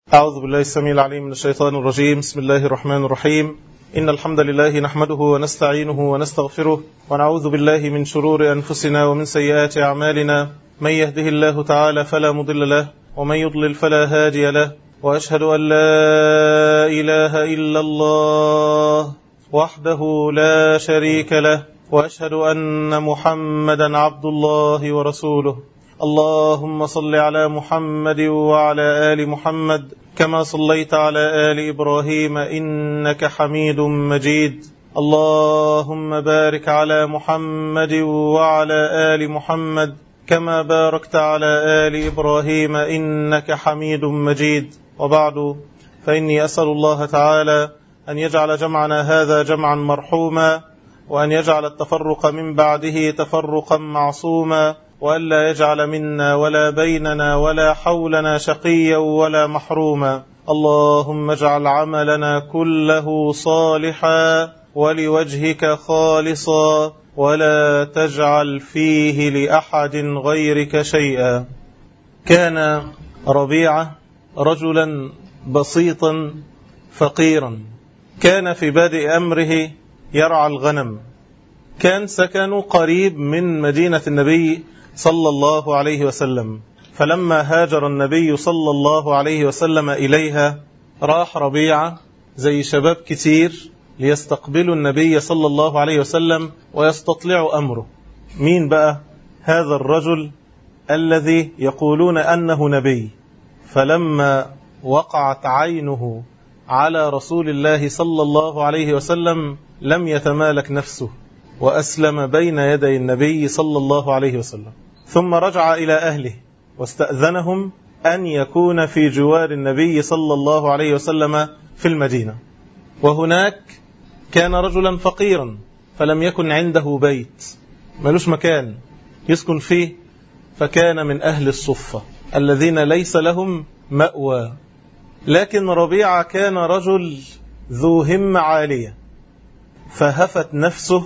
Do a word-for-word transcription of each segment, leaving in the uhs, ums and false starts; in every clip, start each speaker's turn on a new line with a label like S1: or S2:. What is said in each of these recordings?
S1: أعوذ بالله السميع العليم من الشيطان الرجيم. بسم الله الرحمن الرحيم. إن الحمد لله نحمده ونستعينه ونستغفره ونعوذ بالله من شرور أنفسنا ومن سيئات أعمالنا. من يهده الله تعالى فلا مضل له ومن يضلل فلا هادي له، وأشهد أن لا إله إلا الله وحده لا شريك له، وأشهد أن محمدا عبد الله ورسوله. اللهم صل على محمد وعلى آل محمد كما صليت على آل إبراهيم إنك حميد مجيد. اللهم بارك على محمد وعلى آل محمد كما باركت على آل إبراهيم إنك حميد مجيد. وبعد، فإني أسأل الله تعالى أن يجعل جمعنا هذا جمعا مرحوما، وأن يجعل التفرق من بعده تفرقا معصوما، وألا يجعل منا ولا بيننا ولا حولنا شقيا ولا محروما. اللهم اجعل عملنا كله صالحا ولوجهك خالصا، ولا تجعل فيه لأحد غيرك شيئا. كان ربيعة رجلا بسيطا فقيرا، كان في بادئ أمره يرعى الغنم، كان سكنه قريب من مدينة النبي صلى الله عليه وسلم. فلما هاجر النبي صلى الله عليه وسلم إليها، راح ربيعة زي شباب كتير ليستقبلوا النبي صلى الله عليه وسلم ويستطلعوا أمره. مين بقى هذا الرجل الذي يقولون أنه نبي؟ فلما وقعت عينه على رسول الله صلى الله عليه وسلم لم يتمالك نفسه، وأسلم بين يدي النبي صلى الله عليه وسلم. ثم رجع إلى أهله واستأذنهم أن يكون في جوار النبي صلى الله عليه وسلم في المدينة. وهناك كان رجلا فقيرا فلم يكن عنده بيت، ملوش مكان يسكن فيه، فكان من أهل الصفة الذين ليس لهم مأوى. لكن ربيعة كان رجل ذو همة عالية، فهفت نفسه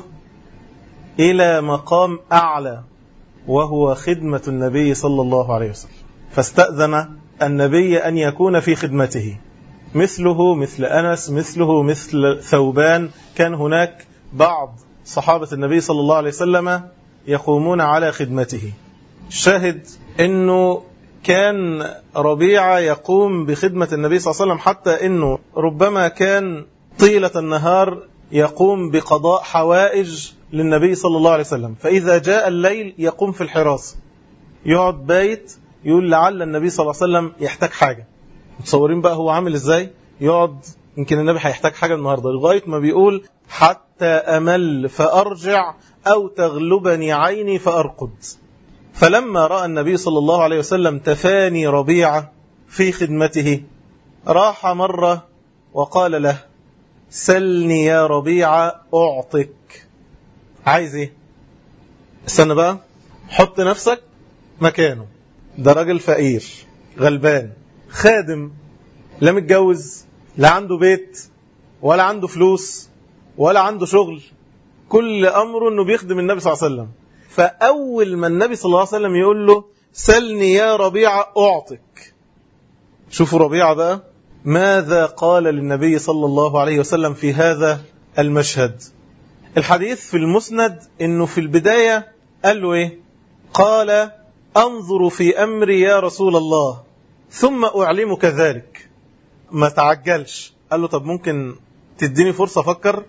S1: إلى مقام أعلى، وهو خدمة النبي صلى الله عليه وسلم. فاستأذن النبي أن يكون في خدمته، مثله مثل أنس، مثله مثل ثوبان. كان هناك بعض صحابة النبي صلى الله عليه وسلم يقومون على خدمته. الشاهد أنه كان ربيعة يقوم بخدمة النبي صلى الله عليه وسلم، حتى أنه ربما كان طيلة النهار يقوم بقضاء حوائج للنبي صلى الله عليه وسلم. فإذا جاء الليل يقوم في الحراسة، يقعد بايت، يقول لعل النبي صلى الله عليه وسلم يحتاج حاجة. متصورين بقى هو عامل ازاي؟ يقعد يمكن النبي هيحتاج حاجة النهاردة، لغاية ما بيقول حتى أمل فأرجع أو تغلبني عيني فأرقد. فلما رأى النبي صلى الله عليه وسلم تفاني ربيعة في خدمته، راح مرة وقال له: سلني يا ربيعة أعطك. عايز ايه؟ استنى بقى، حط نفسك مكانه. ده راجل فقير غلبان خادم، لا متجوز، لا عنده بيت، ولا عنده فلوس، ولا عنده شغل، كل أمره أنه بيخدم النبي صلى الله عليه وسلم. فأول ما النبي صلى الله عليه وسلم يقول له سلني يا ربيعة أعطك، شوفوا ربيعة بقى ماذا قال للنبي صلى الله عليه وسلم في هذا المشهد. الحديث في المسند أنه في البداية قال له إيه؟ قال: أنظر في أمري يا رسول الله ثم أعلمك ذلك. ما تعجلش، قال له: طب ممكن تديني فرصة أفكر؟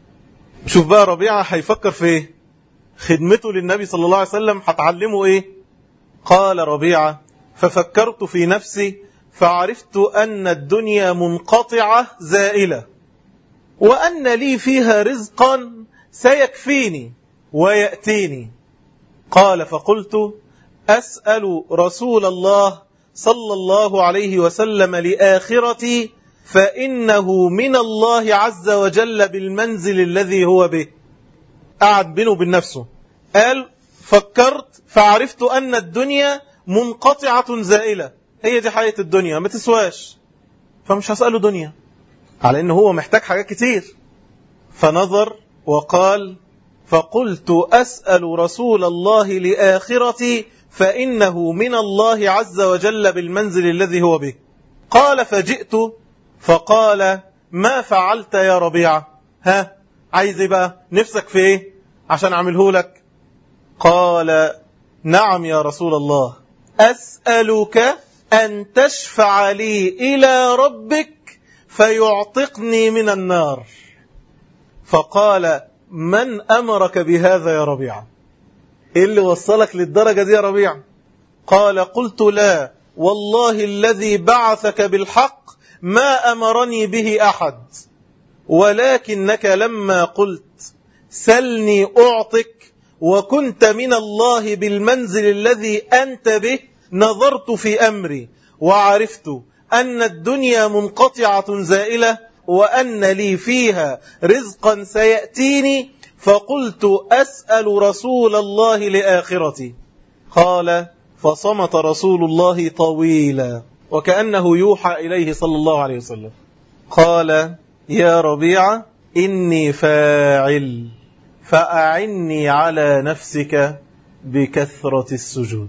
S1: شوف بقى ربيعة هيفكر في إيه؟ خدمته للنبي صلى الله عليه وسلم هتعلمه إيه؟ قال ربيعة: ففكرت في نفسي فعرفت أن الدنيا منقطعة زائلة، وأن لي فيها رزقا سيكفيني ويأتيني. قال: فقلت أسأل رسول الله صلى الله عليه وسلم لآخرتي، فإنه من الله عز وجل بالمنزل الذي هو به. قعد بينه وبين نفسه، قال: فكرت فعرفت أن الدنيا منقطعة زائلة، هي دي حياة الدنيا ما تسواش، فمش هسأله دنيا، على أنه هو محتاج حاجات كتير. فنظر وقال: فقلت أسأل رسول الله لآخرتي، فإنه من الله عز وجل بالمنزل الذي هو به. قال فجئت فقال ما فعلت يا ربيعة؟ ها عايز ايه بقى؟ نفسك في ايه عشان اعمله لك؟ قال نعم يا رسول الله، أسألك أن تشفع لي إلى ربك فيعتقني من النار. فقال من أمرك بهذا يا ربيعة؟ إيه اللي وصلك للدرجة دي يا ربيعة؟ قال قلت لا والله الذي بعثك بالحق ما أمرني به أحد، ولكنك لما قلت سلني أعطك وكنت من الله بالمنزل الذي أنت به نظرت في أمري وعرفت أن الدنيا منقطعة زائلة وأن لي فيها رزقا سيأتيني، فقلت أسأل رسول الله لآخرتي. قال فصمت رسول الله طويلا وكأنه يوحى إليه صلى الله عليه وسلم. قال يا ربيعة إني فاعل فأعني على نفسك بكثرة السجود.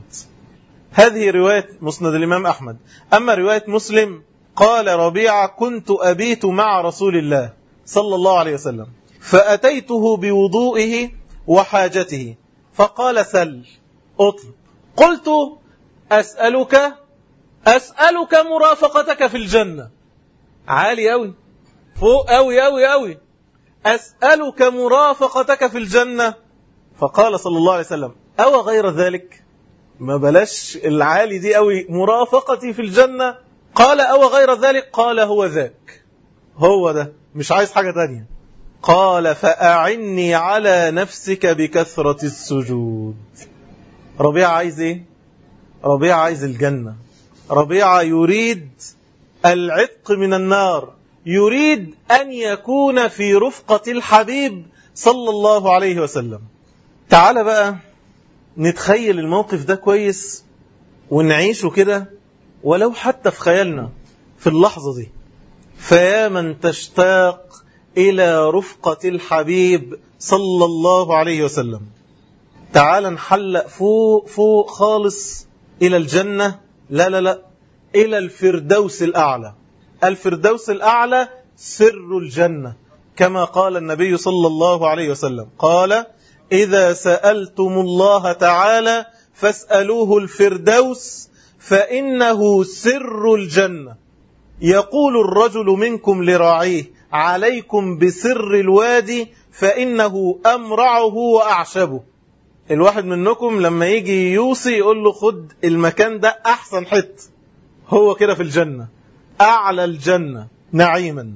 S1: هذه رواية مسند الإمام أحمد. أما رواية مسلم قال ربيعة كنت أبيت مع رسول الله صلى الله عليه وسلم فأتيته بوضوئه وحاجته فقال سل أطلب. قلت أسألك أسألك مرافقتك في الجنة. عالي أوي فوق أوي أوي أوي. أسألك مرافقتك في الجنة. فقال صلى الله عليه وسلم أو غير ذلك؟ ما بلاش العالي دي أوي، مرافقتي في الجنة. قال أو غير ذلك؟ قال هو ذاك، هو ده، مش عايز حاجة تانية. قال فأعني على نفسك بكثرة السجود. ربيعة عايز ايه؟ ربيعة عايز الجنة. ربيعة يريد العتق من النار، يريد أن يكون في رفقة الحبيب صلى الله عليه وسلم. تعال بقى نتخيل الموقف ده كويس ونعيشه كده ولو حتى في خيالنا في اللحظة دي. فيا من تشتاق إلى رفقة الحبيب صلى الله عليه وسلم، تعال نحلق فوق فوق خالص إلى الجنة. لا لا لا، إلى الفردوس الأعلى. الفردوس الأعلى سر الجنة، كما قال النبي صلى الله عليه وسلم قال إذا سألتم الله تعالى فاسألوه الفردوس فإنه سر الجنة. يقول الرجل منكم لراعيه عليكم بسر الوادي فإنه أمرعه وأعشبه. الواحد منكم لما يجي يوصي يقول له خد المكان ده أحسن حت، هو كده في الجنة، أعلى الجنة نعيما،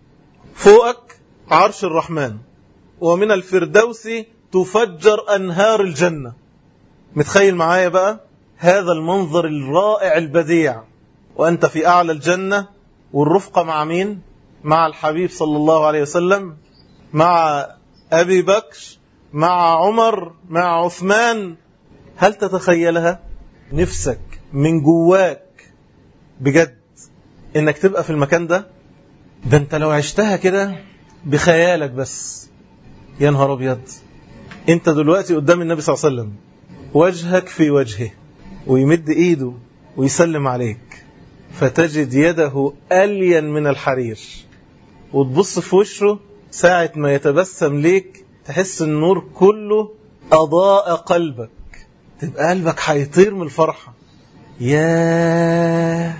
S1: فوقك عرش الرحمن، ومن الفردوس تفجر أنهار الجنة. متخيل معايا بقى هذا المنظر الرائع البديع، وأنت في أعلى الجنة، والرفقة مع مين؟ مع الحبيب صلى الله عليه وسلم، مع أبي بكر، مع عمر، مع عثمان. هل تتخيلها؟ نفسك من جواك بجد إنك تبقى في المكان ده؟ ده أنت لو عشتها كده بخيالك بس، يا نهار أبيض، أنت دلوقتي قدام النبي صلى الله عليه وسلم، وجهك في وجهه، ويمد إيده ويسلم عليك، فتجد يده ألين من الحرير، وتبص في وشه ساعة ما يتبسم ليك تحس النور كله أضاء قلبك، تبقى قلبك هيطير من الفرحة. يا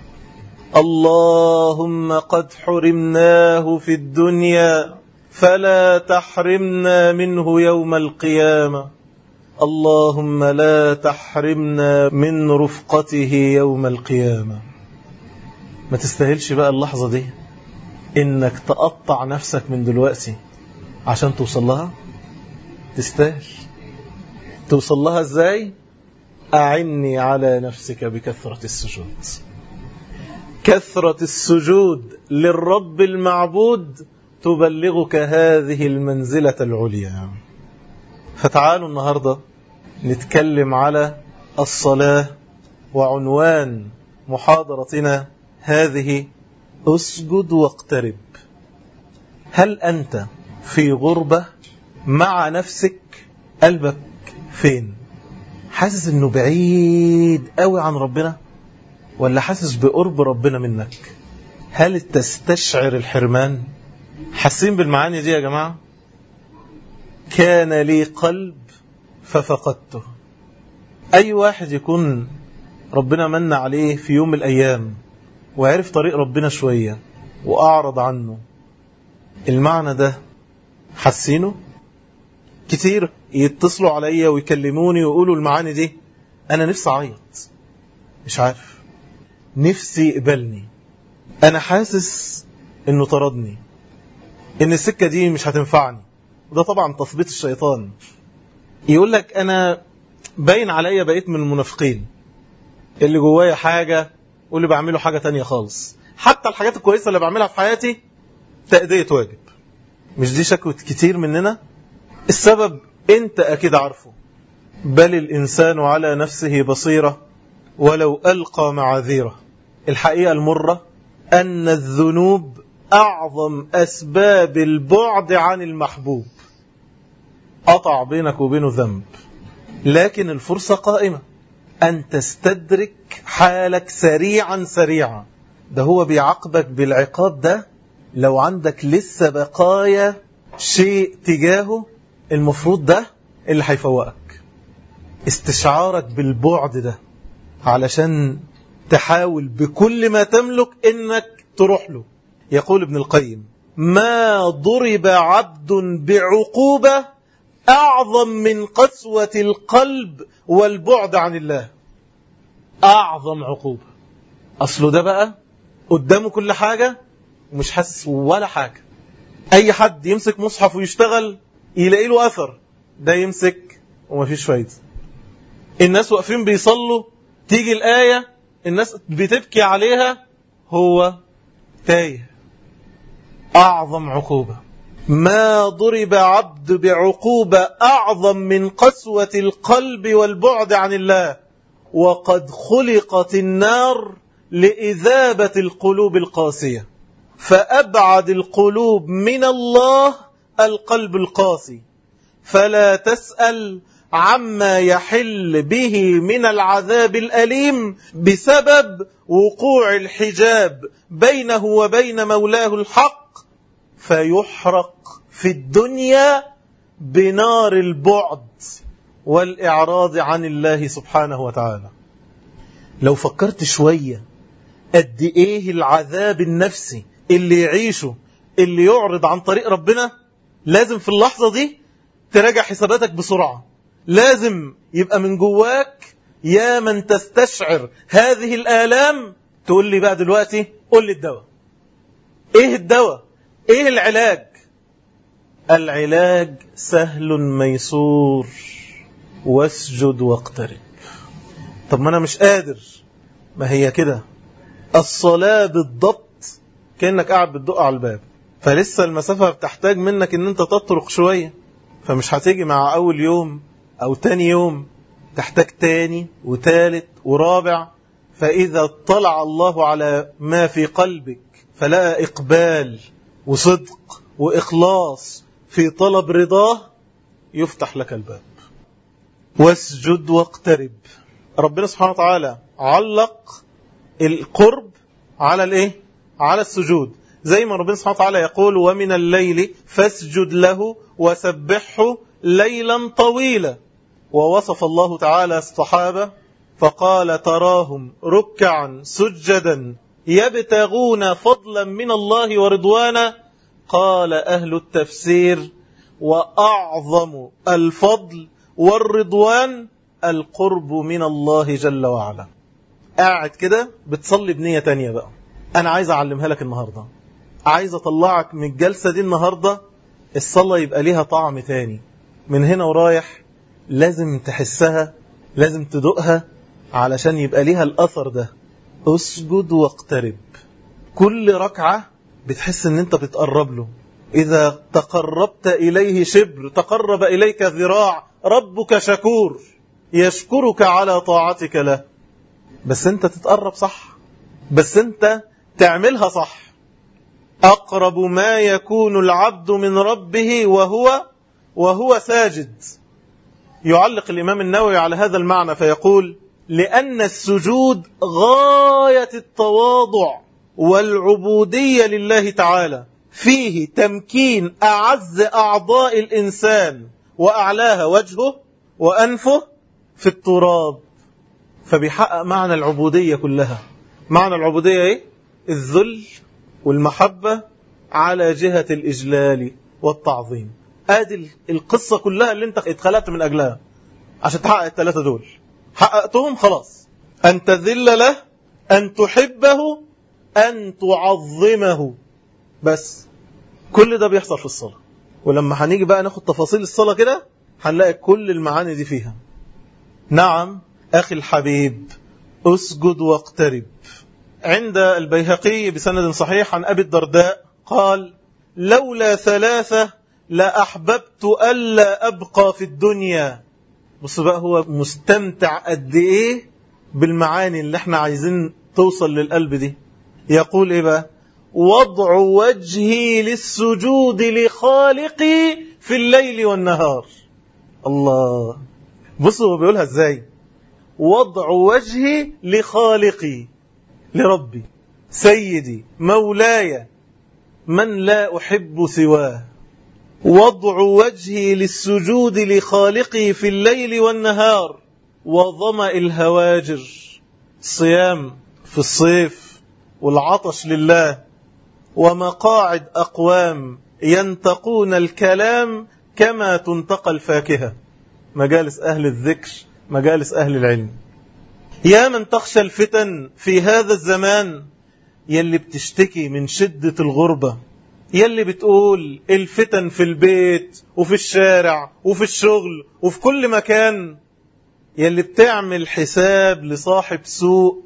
S1: اللهم قد حرمناه في الدنيا فلا تحرمنا منه يوم القيامة، اللهم لا تحرمنا من رفقته يوم القيامة. ما تستاهلش بقى اللحظة دي إنك تقطع نفسك من دلوقتي عشان توصل لها؟ تستاهل. توصل لها ازاي؟ أعني على نفسك بكثرة السجود. كثرة السجود للرب المعبود تبلغك هذه المنزلة العليا. فتعالوا النهاردة نتكلم على الصلاة، وعنوان محاضرتنا هذه اسجد واقترب. هل أنت في غربة مع نفسك؟ قلبك فين؟ حاسس انه بعيد قوي عن ربنا؟ ولا حاسس بقرب ربنا منك؟ هل تستشعر الحرمان؟ حاسين بالمعاني دي يا جماعة؟ كان لي قلب ففقدته. أي واحد يكون ربنا من عليه في يوم من الأيام وعرف طريق ربنا شوية وأعرض عنه، المعنى ده حسينه؟ كتير يتصلوا عليا ويكلموني ويقولوا المعاني دي، أنا نفسي أعيط، مش عارف، نفسي يقبلني، أنا حاسس إنه طردني، إن السكة دي مش هتنفعني. وده طبعا تثبيت الشيطان. يقول لك أنا باين عليا بقيت من المنافقين، اللي جوايا حاجة واللي بعمله حاجة تانية خالص. حتى الحاجات الكويسة اللي بعملها في حياتي تأدية واجب. مش دي شكوى كتير مننا؟ السبب انت اكيد عارفه. بل الانسان على نفسه بصيرة ولو ألقى معاذيره. الحقيقة المرة أن الذنوب أعظم أسباب البعد عن المحبوب. قطع بينك وبينه ذنب، لكن الفرصة قائمة أن تستدرك حالك سريعا سريعا. ده هو بيعاقبك بالعقاب ده لو عندك لسه بقايا شيء تجاهه، المفروض ده اللي هيفوقك. استشعارك بالبعد ده علشان تحاول بكل ما تملك انك تروح له. يقول ابن القيم: ما ضرب عبد بعقوبة أعظم من قسوة القلب والبعد عن الله. أعظم عقوبة. أصله ده بقى قدامه كل حاجة ومش حاسس ولا حاجة. أي حد يمسك مصحف ويشتغل يلاقي له أثر، ده يمسك ومفيش فايدة. الناس واقفين بيصلوا، تيجي الآية الناس بتبكي عليها، هو تايه. أعظم عقوبة. ما ضرب عبد بعقوبة أعظم من قسوة القلب والبعد عن الله، وقد خلقت النار لإذابة القلوب القاسية، فأبعد القلوب من الله القلب القاسي، فلا تسأل عما يحل به من العذاب الأليم بسبب وقوع الحجاب بينه وبين مولاه الحق، فيحرق في الدنيا بنار البعد والإعراض عن الله سبحانه وتعالى. لو فكرت شوية قد إيه العذاب النفسي اللي يعيشه اللي يعرض عن طريق ربنا، لازم في اللحظة دي تراجع حساباتك بسرعة. لازم يبقى من جواك يا من تستشعر هذه الآلام تقول لي بقى دلوقتي قول لي الدواء. ايه الدواء؟ ايه العلاج؟ العلاج سهل ميسور، واسجد واقترب. طب ما انا مش قادر. ما هي كده الصلاة بالضبط كأنك قاعد بتدق على الباب، فلسه المسافة بتحتاج منك ان انت تطرق شوية، فمش هتيجي مع اول يوم او تاني يوم، تحتاج تاني وتالت ورابع. فإذا اطلع الله على ما في قلبك فلقى إقبال وصدق وإخلاص في طلب رضاه، يفتح لك الباب. واسجد واقترب. ربنا سبحانه وتعالى علق القرب على الايه؟ على السجود. زي ما ربنا سبحانه وتعالى يقول: ومن الليل فاسجد له وسبحه ليلا طويلا. ووصف الله تعالى الصحابة فقال: تراهم ركعا سجدا يبتغون فضلا من الله ورضوانا. قال أهل التفسير: وأعظم الفضل والرضوان القرب من الله جل وعلا. قاعد كده بتصلي بنية تانية بقى. أنا عايز أعلمها لك النهاردة، عايز أطلعك من الجلسة دي النهاردة الصلاة يبقى ليها طعم تاني. من هنا ورايح لازم تحسها، لازم تدوقها علشان يبقى ليها الأثر ده. اسجد واقترب. كل ركعة بتحس ان انت بتقرب له. إذا تقربت إليه شبر تقرب إليك ذراع. ربك شكور يشكرك على طاعتك له. بس انت تتقرب صح، بس انت تعملها صح. أقرب ما يكون العبد من ربه وهو وهو ساجد. يعلق الإمام النووي على هذا المعنى فيقول: لأن السجود غاية التواضع والعبودية لله تعالى، فيه تمكين أعز أعضاء الإنسان وأعلاها وجهه وأنفه في التراب، فبيحقق معنى العبودية كلها. معنى العبودية إيه؟ الذل والمحبة على جهة الإجلال والتعظيم. آدي القصة كلها اللي انت اتخلقت من أجلها عشان تحقق الثلاثة دول. حققتهم خلاص. أن تذل له، أن تحبه، أن تعظمه. بس كل ده بيحصل في الصلاة. ولما هنيجي بقى ناخد تفاصيل الصلاة كده هنلاقي كل المعاني دي فيها. نعم أخي الحبيب، أسجد واقترب. عند البيهقي بسند صحيح عن أبي الدرداء قال: لولا ثلاثة لأحببت ألا أبقى في الدنيا. بص بقى هو مستمتع قد إيه بالمعاني اللي احنا عايزين توصل للقلب دي. يقول إيه بقى؟ وضع وجهي للسجود لخالقي في الليل والنهار. الله، بص هو بيقولها ازاي؟ وضع وجهي لخالقي، لربي سيدي مولاي من لا أحب سواه. وضع وجهي للسجود لخالقي في الليل والنهار. وظمأ الهواجر، الصيام في الصيف والعطش لله. ومقاعد أقوام ينتقون الكلام كما تنتقى الفاكهة. مجالس أهل الذكر، مجالس أهل العلم. يا من تخشى الفتن في هذا الزمان، يلي بتشتكي من شدة الغربة، يلي بتقول الفتن في البيت وفي الشارع وفي الشغل وفي كل مكان، يلي بتعمل حساب لصاحب سوء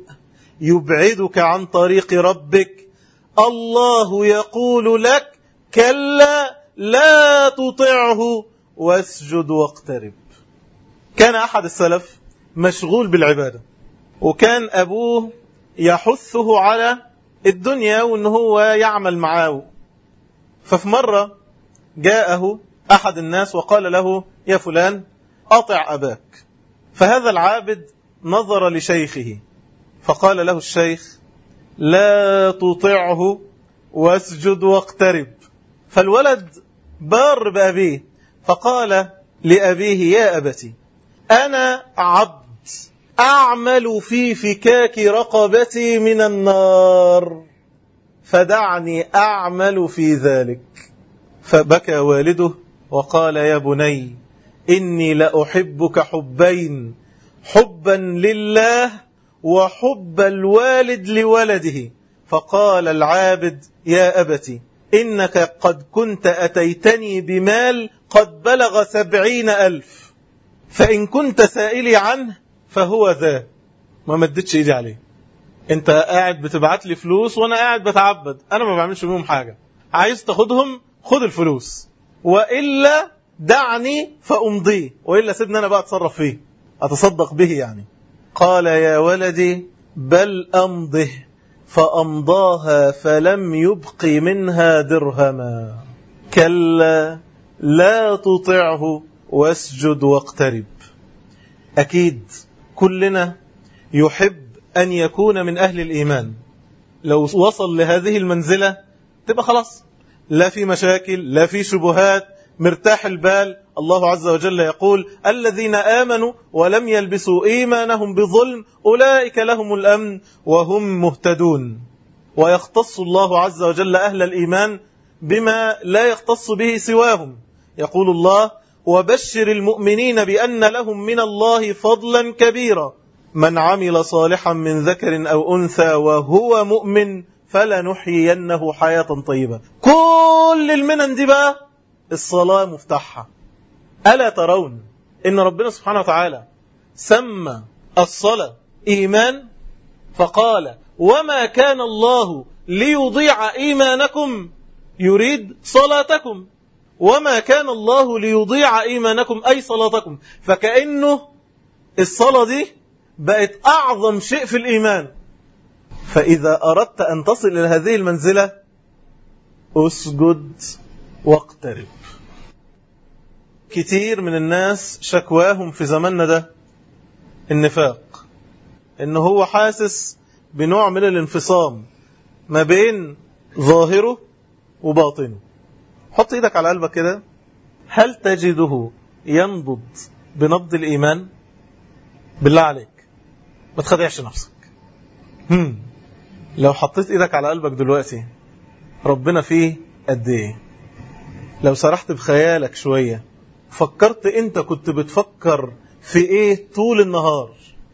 S1: يبعدك عن طريق ربك، الله يقول لك: كلا لا تطعه واسجد واقترب. كان أحد السلف مشغول بالعبادة، وكان أبوه يحثه على الدنيا وأن هو يعمل معاه. ففي مرة جاءه أحد الناس وقال له: يا فلان أطع أباك. فهذا العابد نظر لشيخه فقال له الشيخ: لا تطعه واسجد واقترب. فالولد بار بأبيه فقال لأبيه: يا أبتي، أنا عبد أعمل في فكاك رقبتي من النار، فدعني أعمل في ذلك. فبكى والده وقال: يا بني، إني لأحبك حبين، حبا لله وحب الوالد لولده. فقال العابد: يا أبتي، إنك قد كنت أتيتني بمال قد بلغ سبعين ألف، فإن كنت سائلي عنه فهو ذا. ما مدتش إيدي عليه. أنت قاعد بتبعت لي فلوس وأنا قاعد بتعبد، أنا ما بعملش بيهم حاجة. عايز تاخدهم خد الفلوس، وإلا دعني فأمضيه، وإلا سيبني أنا بقى أتصرف فيه، أتصدق به يعني. قال: يا ولدي بل أمضه. فأمضاها فلم يبق منها درهما. كلا لا تطعه واسجد واقترب. أكيد كلنا يحب أن يكون من أهل الإيمان. لو وصل لهذه المنزلة تبقى خلاص، لا في مشاكل، لا في شبهات، مرتاح البال. الله عز وجل يقول: الذين آمنوا ولم يلبسوا إيمانهم بظلم أولئك لهم الأمن وهم مهتدون. ويختص الله عز وجل أهل الإيمان بما لا يختص به سواهم. يقول الله: وبشر المؤمنين بأن لهم من الله فضلا كبيرا، من عمل صالحا من ذكر أو أنثى وهو مؤمن فلنحيينه حياة طيبة. كل المنن دي بقى الصلاة مفتاحها. ألا ترون إن ربنا سبحانه وتعالى سمى الصلاة إيمان، فقال: وما كان الله ليضيع إيمانكم، يريد صلاتكم. وما كان الله ليضيع إيمانكم أي صلاتكم. فكأنه الصلاة دي بقت أعظم شيء في الإيمان. فإذا أردت أن تصل إلى هذه المنزلة أسجد واقترب. كتير من الناس شكواهم في زماننا ده النفاق، إن هو حاسس بنوع من الانفصام ما بين ظاهره وباطنه. حط إيدك على قلبك كده، هل تجده ينبض بنبض الإيمان؟ بالله عليك ما تخدعش نفسك. هم. لو حطيت إيدك على قلبك دلوقتي ربنا فيه قد إيه؟ لو سرحت بخيالك شوية فكرت أنت كنت بتفكر في إيه طول النهار،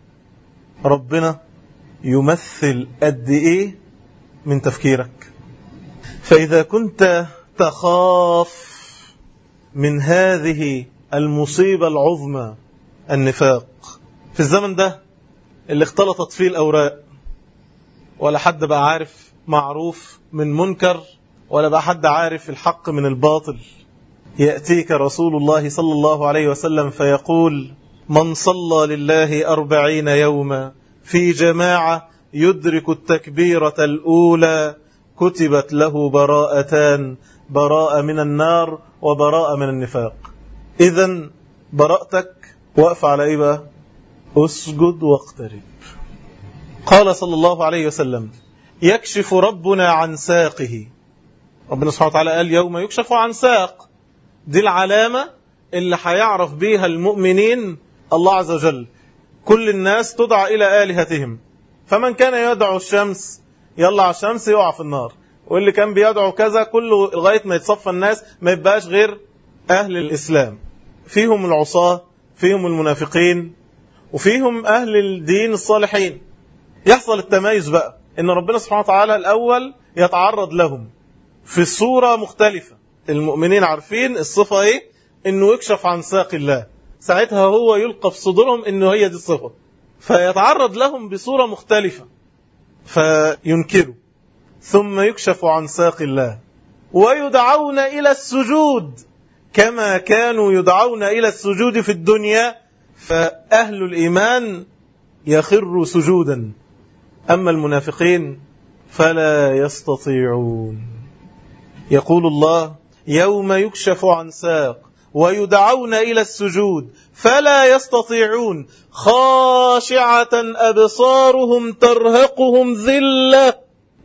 S1: ربنا يمثل قد إيه من تفكيرك. فإذا كنت تخاف من هذه المصيبة العظمى النفاق في الزمن ده اللي اختلطت فيه الأوراق، ولا حد بقى عارف معروف من منكر، ولا بقى حد عارف الحق من الباطل، يأتيك رسول الله صلى الله عليه وسلم فيقول: من صلى لله أربعين يوما في جماعة يدرك التكبيرة الأولى كتبت له براءتان، براءة من النار وبراءة من النفاق. إذن براءتك وقف على إيه بقى؟ أسجد واقترب. قال صلى الله عليه وسلم: يكشف ربنا عن ساقه. ربنا سبحانه وتعالى قال: يوم يكشف عن ساق. دي العلامة اللي هيعرف بيها المؤمنين الله عز وجل. كل الناس تدعى إلى آلهتهم، فمن كان يدعو الشمس يلا على الشمس يقع في النار، واللي كان بيدعو كذا كله لغاية ما يتصفى الناس ما يبقاش غير أهل الإسلام. فيهم العصاة، فيهم المنافقين، وفيهم أهل الدين الصالحين. يحصل التمايز بقى إن ربنا سبحانه وتعالى الأول يتعرض لهم في صورة مختلفة. المؤمنين عارفين الصفة إيه؟ إنه يكشف عن ساق الله، ساعتها هو يلقى في صدورهم إنه هي دي الصفة، فيتعرض لهم بصورة مختلفة فينكروا، ثم يكشف عن ساق الله ويدعون إلى السجود كما كانوا يدعون إلى السجود في الدنيا، فأهل الإيمان يخروا سجودا، أما المنافقين فلا يستطيعون. يقول الله: يوم يكشف عن ساق ويدعون إلى السجود فلا يستطيعون خاشعة أبصارهم ترهقهم ذلة.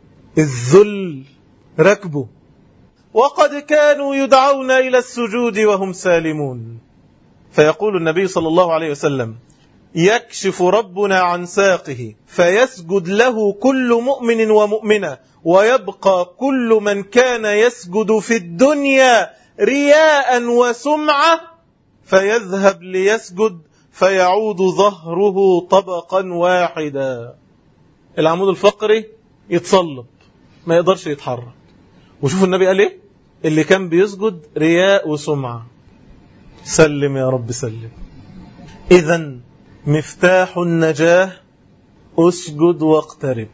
S1: الذل ركبه، وقد كانوا يدعون إلى السجود وهم سالمون. فيقول النبي صلى الله عليه وسلم: يكشف ربنا عن ساقه فيسجد له كل مؤمن ومؤمنة، ويبقى كل من كان يسجد في الدنيا رياء وسمعة فيذهب ليسجد فيعود ظهره طبقا واحدا. العمود الفقري يتصلب ما يقدرش يتحرك. وشوف النبي قال ايه؟ اللي كان بيسجد رياء وسمعة. سلم يا رب سلم. إذن مفتاح النجاة أسجد واقترب.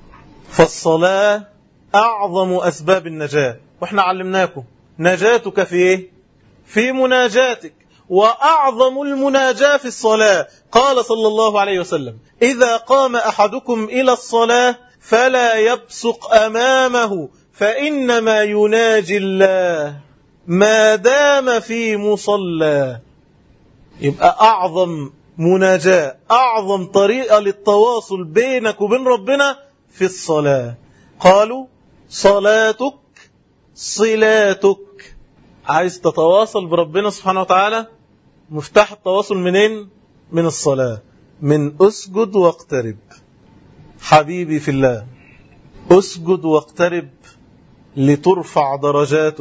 S1: فالصلاة أعظم أسباب النجاة، وإحنا علمناكم نجاتك في إيه؟ في مناجاتك، وأعظم المناجاة في الصلاة. قال صلى الله عليه وسلم: إذا قام أحدكم إلى الصلاة فلا يبصق أمامه فإنما يناجي الله ما دام في مصلى. يبقى أعظم مناجاة، أعظم طريقة للتواصل بينك وبين ربنا في الصلاة. قالوا: صلاتك صلاتك. عايز تتواصل بربنا سبحانه وتعالى، مفتاح التواصل منين؟ من الصلاة، من أسجد واقترب. حبيبي في الله، أسجد واقترب لترفع درجاتك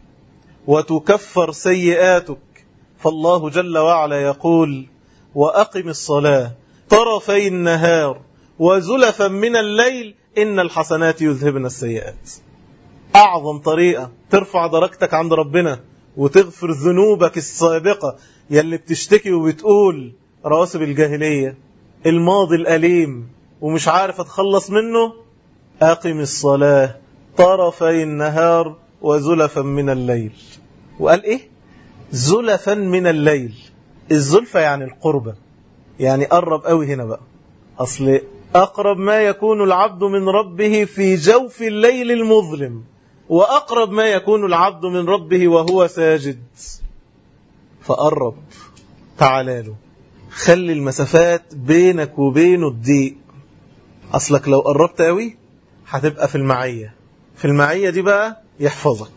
S1: وتكفر سيئاتك. فالله جل وعلا يقول: وأقم الصلاة طرفي النهار وزلفا من الليل إن الحسنات يذهبن السيئات. أعظم طريقة ترفع درجتك عند ربنا وتغفر ذنوبك السابقة، يلي بتشتكي وبتقول رواسب الجاهلية، الماضي الأليم ومش عارف أتخلص منه، أقم الصلاة طرفي النهار وزلفا من الليل. وقال إيه؟ زلفا من الليل. الزلفة يعني القربة، يعني قرب قوي. هنا بقى أصل أقرب ما يكون العبد من ربه في جوف الليل المظلم، وأقرب ما يكون العبد من ربه وهو ساجد. فقرب، تعالى له، خلي المسافات بينك وبينه الضيق. أصلك لو قربت قوي هتبقى في المعية، في المعية دي بقى يحفظك.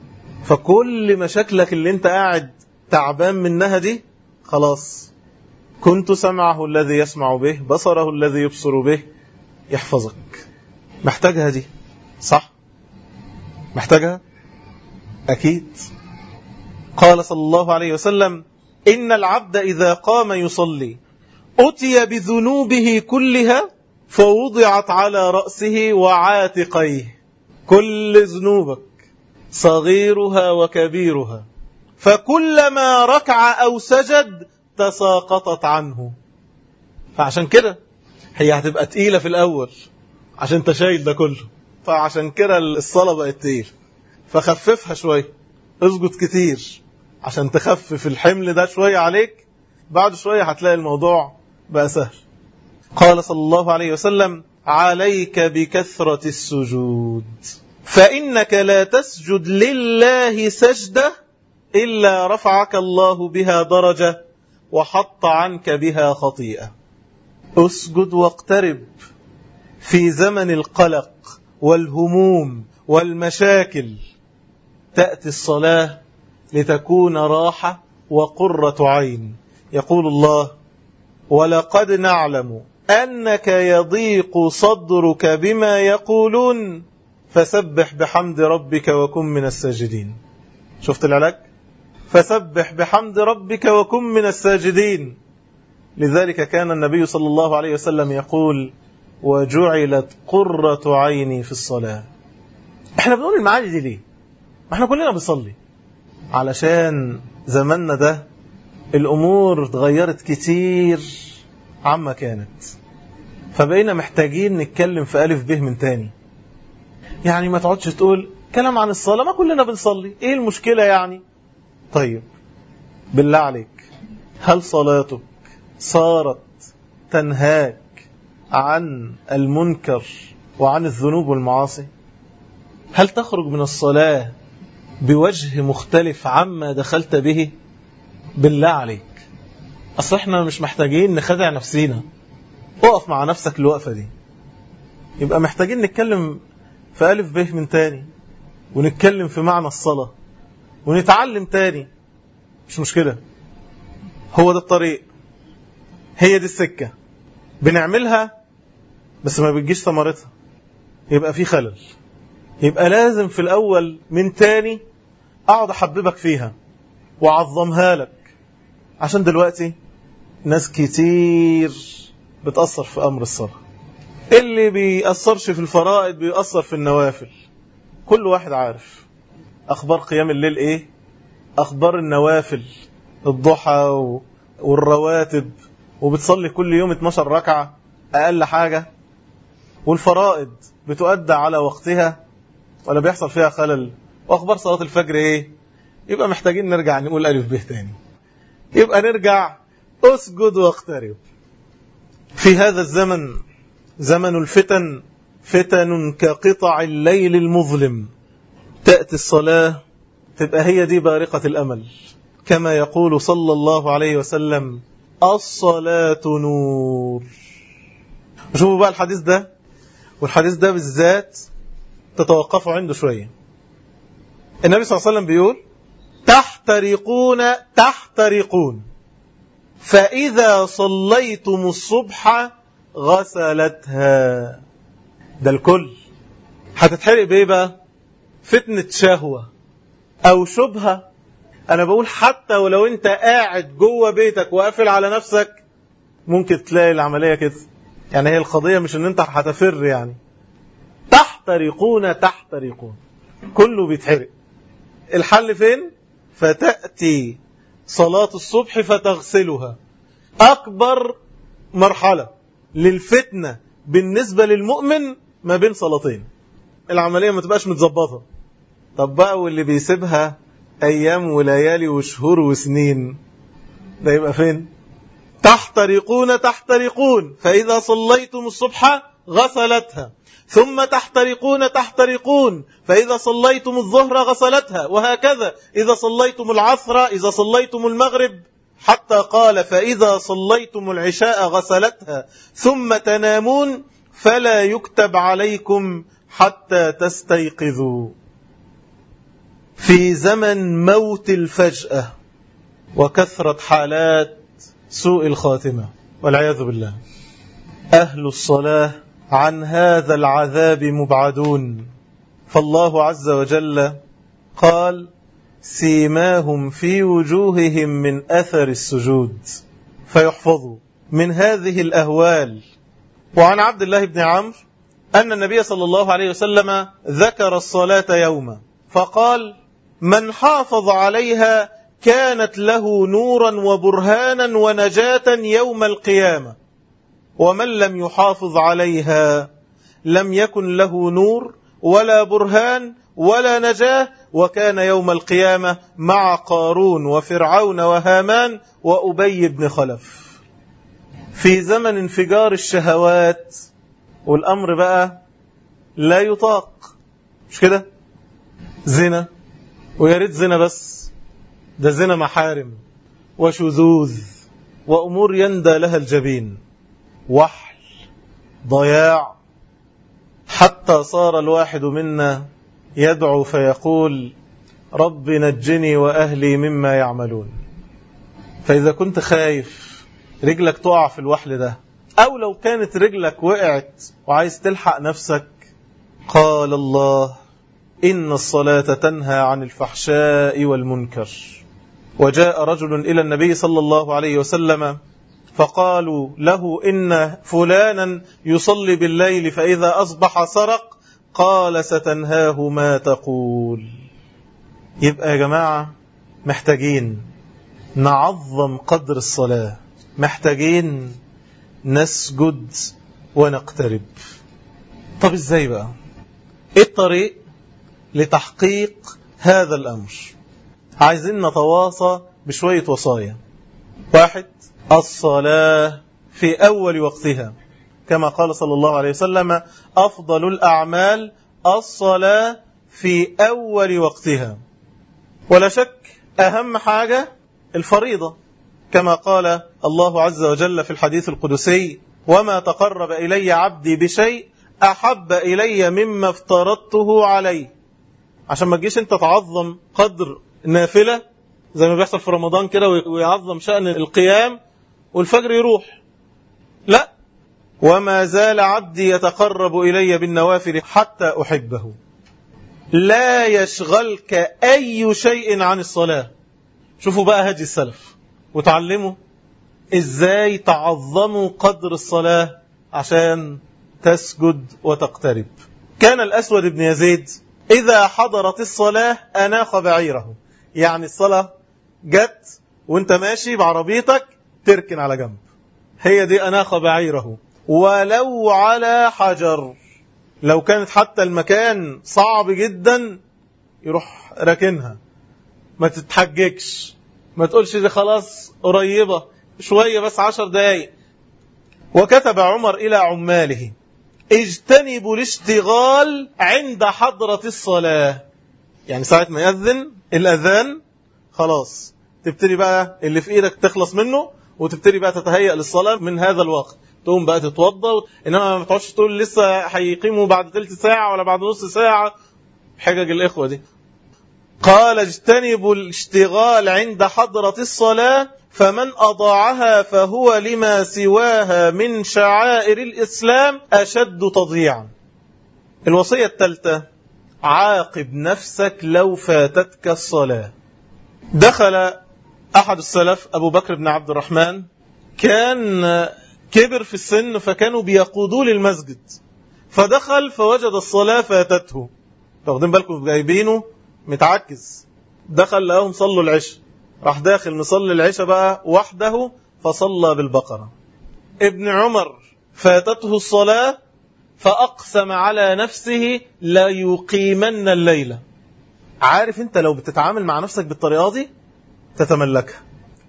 S1: فكل مشاكلك اللي انت قاعد تعبان منها دي خلاص، كنت سمعه الذي يسمع به، بصره الذي يبصر به، يحفظك. محتاجها دي صح؟ محتاجها أكيد. قال صلى الله عليه وسلم: إن العبد إذا قام يصلي أتي بذنوبه كلها فوضعت على رأسه وعاتقيه. كل ذنوبك صغيرها وكبيرها، فكلما ركع أو سجد تساقطت عنه. فعشان كده هي هتبقى تقيلة في الأول عشان تشايل ده كله، فعشان كده الصلاة بقت تقيلة، فخففها شوية، اسجد كتير عشان تخفف الحمل ده شوية عليك. بعد شوية هتلاقي الموضوع بقى سهل. قال صلى الله عليه وسلم: عليك بكثرة السجود، فإنك لا تسجد لله سجدة إلا رفعك الله بها درجة وحط عنك بها خطيئة. اسجد واقترب في زمن القلق والهموم والمشاكل. تأتي الصلاة لتكون راحة وقرة عين. يقول الله: ولقد نعلم أنك يضيق صدرك بما يقولون فسبح بحمد ربك وكن من الساجدين. شفت العلاج؟ فسبح بحمد ربك وكن من الساجدين. لذلك كان النبي صلى الله عليه وسلم يقول: وجعلت قرة عيني في الصلاة. احنا بنقول المعاني دي ليه؟ ما احنا كلنا بنصلي. علشان زماننا ده الأمور اتغيرت كتير عما كانت، فبقينا محتاجين نتكلم في ألف به من تاني. يعني ما تقعدش تقول كلام عن الصلاة، ما كلنا بنصلي، ايه المشكلة يعني؟ طيب بالله عليك، هل صلاتك صارت تنهاك عن المنكر وعن الذنوب والمعاصي؟ هل تخرج من الصلاة بوجه مختلف عما دخلت به؟ بالله عليك، أصل احنا مش محتاجين نخدع نفسينا. اقف مع نفسك الوقفة دي. يبقى محتاجين نتكلم في ألف به من تاني، ونتكلم في معنى الصلاة، ونتعلم تاني. مش مشكلة، هو ده الطريق، هي دي السكة، بنعملها بس ما بتجيش ثمرتها، يبقى في خلل. يبقى لازم في الأول من تاني أقعد أحببك فيها وأعظمها لك، عشان دلوقتي ناس كتير بتأثر في أمر الصلاة. اللي بيأثرش في الفرائض بيأثر في النوافل. كل واحد عارف أخبار قيام الليل إيه، أخبار النوافل، الضحى والرواتب، وبتصلي كل يوم اتناشر ركعة أقل حاجة، والفرائض بتؤدى على وقتها ولا بيحصل فيها خلل، وأخبار صلاة الفجر إيه. يبقى محتاجين نرجع نقول ألف به تاني. يبقى نرجع أسجد واقترب. في هذا الزمن، زمن الفتن، فتن كقطع الليل المظلم، تأتي الصلاة تبقى هي دي بارقة الأمل، كما يقول صلى الله عليه وسلم: الصلاة نور. شوفوا بقى الحديث ده، والحديث ده بالذات تتوقفوا عنده شوية. النبي صلى الله عليه وسلم بيقول: تحترقون تحترقون فإذا صليتم الصبح غسلتها. ده الكل. هتتحرق بإيه بقى؟ فتنة شهوة أو شبهة. أنا بقول حتى ولو أنت قاعد جوه بيتك وقافل على نفسك ممكن تلاقي العملية كده. يعني هي القضية مش أن أنت هتفر، يعني تحترقون تحترقون، كله بيتحرق. الحل فين؟ فتأتي صلاة الصبح فتغسلها. أكبر مرحلة للفتنة بالنسبة للمؤمن ما بين صلاتين، العملية ما تبقاش متظبطة. طب بقى واللي بيسيبها أيام وليالي وشهور وسنين، ده يبقى فين؟ تحترقون تحترقون فإذا صليتم الصبح غسلتها، ثم تحترقون تحترقون فإذا صليتم الظهر غسلتها، وهكذا إذا صليتم العصر، إذا صليتم المغرب. حتى قال فإذا صليتم العشاء غسلتها ثم تنامون فلا يكتب عليكم حتى تستيقظوا. في زمن موت الفجأة وكثرة حالات سوء الخاتمة والعياذ بالله، أهل الصلاة عن هذا العذاب مبعدون. فالله عز وجل قال سيماهم في وجوههم من أثر السجود، فيحفظوا من هذه الأهوال. وعن عبد الله بن عمرو أن النبي صلى الله عليه وسلم ذكر الصلاة يوما فقال من حافظ عليها كانت له نورا وبرهانا ونجاة يوم القيامة، ومن لم يحافظ عليها لم يكن له نور ولا برهان ولا نجاة، وكان يوم القيامة مع قارون وفرعون وهامان وأبي بن خلف. في زمن انفجار الشهوات والأمر بقى لا يطاق، مش كده؟ زنا، وياريت زنا بس، ده زنا محارم وشذوذ وأمور يندى لها الجبين، وحل، ضياع، حتى صار الواحد منا يدعو فيقول رب نجني وأهلي مما يعملون. فإذا كنت خايف رجلك تقع في الوحل ده، أو لو كانت رجلك وقعت وعايز تلحق نفسك، قال الله إن الصلاة تنهى عن الفحشاء والمنكر. وجاء رجل إلى النبي صلى الله عليه وسلم فقالوا له إن فلانا يصلي بالليل فإذا أصبح سرق، قال ستنهاه ما تقول. يبقى يا جماعة محتاجين نعظم قدر الصلاة، محتاجين نسجد ونقترب. طب ازاي بقى؟ ايه الطريق لتحقيق هذا الأمر؟ عايزين نتواصى بشوية وصايا. واحد، الصلاة في أول وقتها، كما قال صلى الله عليه وسلم أفضل الأعمال الصلاة في أول وقتها. ولا شك أهم حاجة الفريضة، كما قال الله عز وجل في الحديث القدسي وما تقرب إلي عبدي بشيء أحب إلي مما افترضته عليه. عشان ما تجيش انت تعظم قدر نافلة زي ما بيحصل في رمضان كده ويعظم شأن القيام والفجر يروح، لا، وما زال عبدي يتقرب إلي بالنوافل حتى أحبه. لا يشغلك أي شيء عن الصلاة. شوفوا بقى هدي السلف وتعلموا إزاي تعظموا قدر الصلاة عشان تسجد وتقترب. كان الأسود بن يزيد إذا حضرت الصلاة أناخ بعيره، يعني الصلاة جت وانت ماشي بعربيتك تركن على جنب، هي دي أناخ بعيره، ولو على حجر، لو كانت حتى المكان صعب جدا يروح راكنها، ما تتحججش، ما تقولش دي خلاص قريبة شوية بس عشر دقايق. وكتب عمر إلى عماله اجتنبوا الاشتغال عند حضرة الصلاة، يعني ساعة ما يأذن الأذان خلاص تبتدي بقى اللي في إيدك تخلص منه وتبتدي بقى تتهيأ للصلاة من هذا الوقت، تقوم بقى تتوضى، إنما ما تقعدش تقول لسه هيقيموا بعد ثلث ساعة ولا بعد نص ساعة، حجج الإخوة دي. قال اجتنبوا الاشتغال عند حضرة الصلاة فمن أضاعها فهو لما سواها من شعائر الإسلام أشد تضييعا. الوصية الثالثة عاقب نفسك لو فاتتك الصلاة. دخل أحد السلف أبو بكر بن عبد الرحمن، كان كبر في السن فكانوا بيقودوا للمسجد، فدخل فوجد الصلاة فاتته، واخدين بالكم جايبينه متعكز، دخل لهم صلوا العشاء، راح داخل نصلي العشاء بقى وحده فصلى بالبقرة. ابن عمر فاتته الصلاة فأقسم على نفسه لا يقيمن الليلة. عارف انت لو بتتعامل مع نفسك بالطريقة دي تتملكها.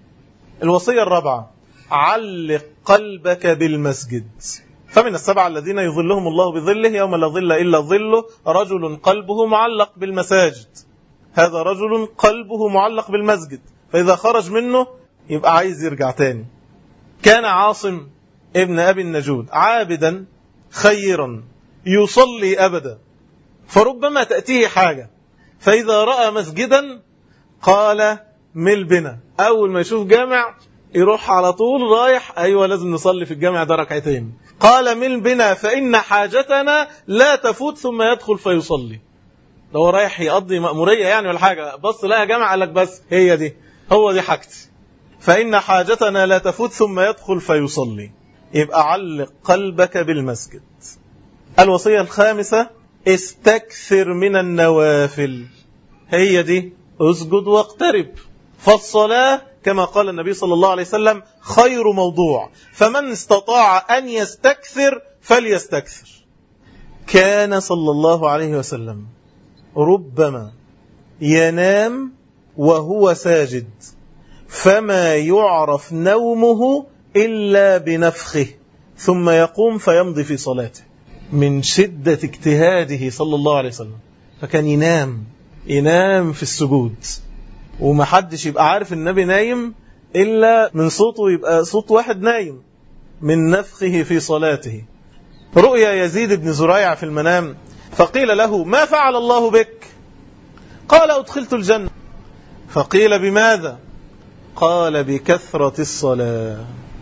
S1: الوصية الرابعة علق قلبك بالمسجد. فمن السبعة الذين يظلهم الله بظله يوم لا ظل إلا ظله رجل قلبه معلق بالمساجد. هذا رجل قلبه معلق بالمسجد، فإذا خرج منه يبقى عايز يرجع تاني. كان عاصم ابن أبي النجود عابدا خيرا يصلي أبدا، فربما تأتيه حاجة فإذا رأى مسجدا قال مل بنا، أول ما يشوف جامع يروح على طول رايح، أيوة لازم نصلي في الجامع ده ركعتين. قال مل بنا فإن حاجتنا لا تفوت، ثم يدخل فيصلي. لو رايح يقضي مأمورية يعني ولا حاجة، بص لها جامع قال لك بس هي دي، هو دي حاجتي، فإن حاجتنا لا تفوت، ثم يدخل فيصلي. يبقى علق قلبك بالمسجد. الوصية الخامسة استكثر من النوافل، هي دي اسجد واقترب. فالصلاة كما قال النبي صلى الله عليه وسلم خير موضوع، فمن استطاع أن يستكثر فليستكثر. كان صلى الله عليه وسلم ربما ينام وهو ساجد، فما يعرف نومه إلا بنفخه، ثم يقوم فيمضي في صلاته من شدة اجتهاده صلى الله عليه وسلم. فكان ينام ينام في السجود، ومحدش يبقى عارف النبي نايم إلا من صوته، يبقى صوت واحد نايم من نفخه في صلاته. رؤيا يزيد بن زريع في المنام، فقيل له ما فعل الله بك؟ قال أدخلت الجنة. فقيل بماذا؟ قال بكثرة الصلاة.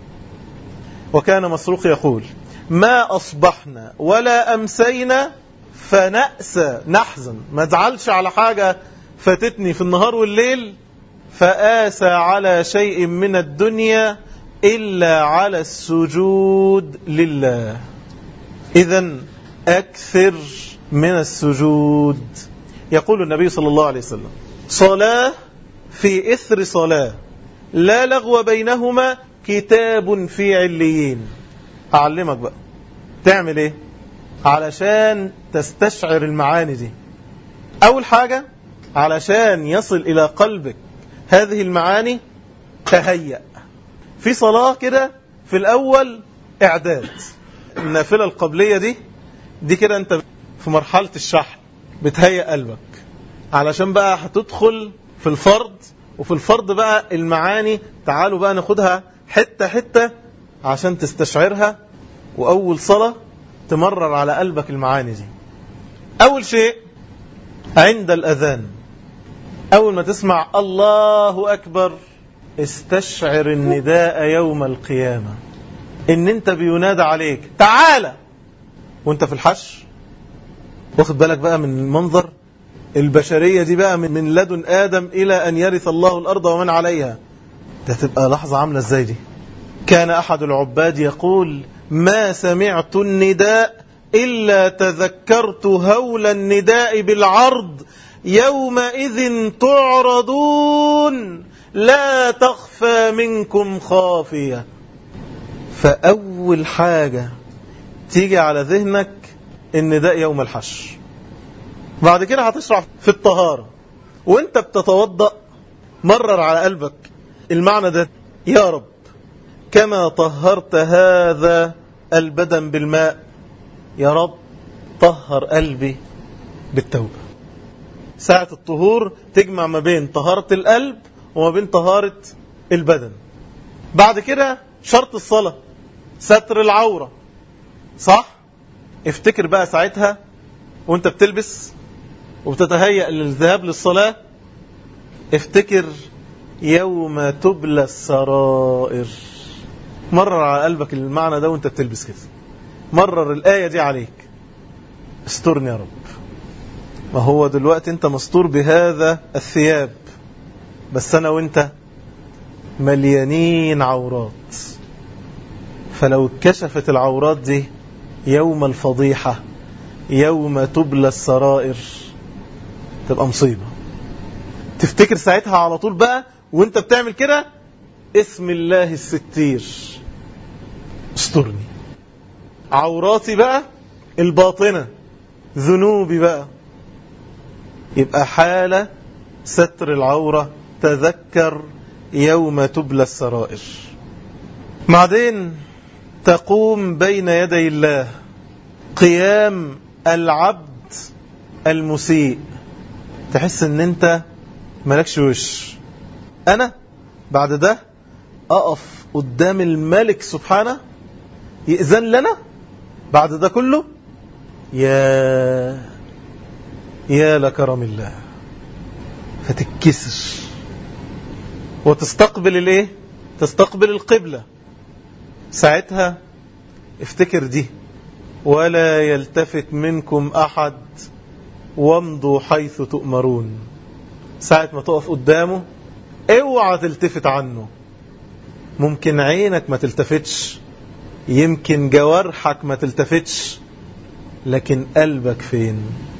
S1: وكان مسروق يقول ما أصبحنا ولا أمسينا فنأسى نحزن، ما تزعلش على حاجة فاتتني في النهار والليل، فآسى على شيء من الدنيا إلا على السجود لله. إذن أكثر من السجود. يقول النبي صلى الله عليه وسلم صلاة في إثر صلاة لا لغو بينهما كتاب في عليين. أعلمك بقى تعمل إيه علشان تستشعر المعاني دي. أول حاجة علشان يصل إلى قلبك هذه المعاني تهيأ في صلاة كده. في الأول إعداد النافلة القبلية دي دي كده أنت في مرحلة الشحن، بتهيأ قلبك علشان بقى هتدخل في الفرض. وفي الفرض بقى المعاني تعالوا بقى ناخدها حتة حتة عشان تستشعرها، وأول صلاة تمرر على قلبك المعاني دي. أول شيء عند الأذان، أول ما تسمع الله أكبر استشعر النداء يوم القيامة، إن أنت بينادى عليك تعالى وأنت في الحشر. واخد بالك بقى من المنظر البشرية دي بقى من لدن آدم إلى أن يرث الله الأرض ومن عليها. ده تبقى لحظة عاملة إزاي دي. كان أحد العباد يقول ما سمعت النداء إلا تذكرت هول النداء بالعرض يومئذ تعرضون لا تخفى منكم خافية. فأول حاجة تيجي على ذهنك النداء يوم الحشر. بعد كده هتشرع في الطهارة وانت بتتوضأ مرر على قلبك المعنى ده، يا رب كما طهرت هذا البدن بالماء، يا رب طهر قلبي بالتوبة. ساعة الطهور تجمع ما بين طهارة القلب وما بين طهارة البدن. بعد كده شرط الصلاة ستر العورة، صح؟ افتكر بقى ساعتها وانت بتلبس وبتتهيأ للذهاب للصلاة، افتكر يوم تبلى السرائر. مرر على قلبك المعنى ده وانت بتلبس كده، مرر الآية دي عليك. استرني يا رب. ما هو دلوقتي انت مستور بهذا الثياب، بس انا وانت مليانين عورات. فلو كشفت العورات دي يوم الفضيحة يوم تبلى السرائر تبقى مصيبة. تفتكر ساعتها على طول بقى وانت بتعمل كده اسم الله الستير، استرني. عوراتي بقى الباطنة، ذنوبي بقى. يبقى حالة ستر العورة تذكر يوم تبلى السرائر. بعدين تقوم بين يدي الله قيام العبد المسيء، تحس ان انت ملكش وش. انا بعد ده أقف قدام الملك سبحانه يأذن لنا بعد ده كله؟ يا يا لكرم الله. فتتكسر وتستقبل الايه؟ تستقبل القبلة. ساعتها افتكر دي: ولا يلتفت منكم أحد وامضوا حيث تؤمرون. ساعة ما تقف قدامه اوعى تلتفت عنه. ممكن عينك ما تلتفتش، يمكن جوارحك ما تلتفتش، لكن قلبك فين؟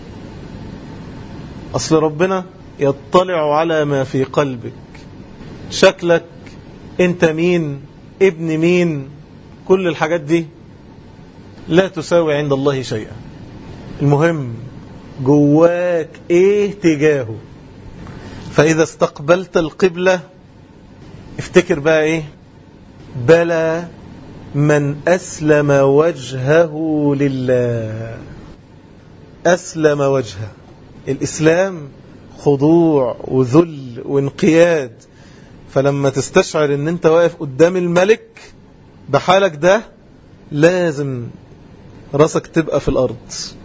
S1: أصل ربنا يطلع على ما في قلبك. شكلك انت مين، ابن مين، كل الحاجات دي لا تساوي عند الله شيئا. المهم جواك ايه تجاهه. فإذا استقبلت القبلة افتكر بقى ايه؟ بلى من أسلم وجهه لله. أسلم وجهه. الإسلام خضوع وذل وانقياد. فلما تستشعر ان انت واقف قدام الملك بحالك ده، لازم راسك تبقى في الأرض.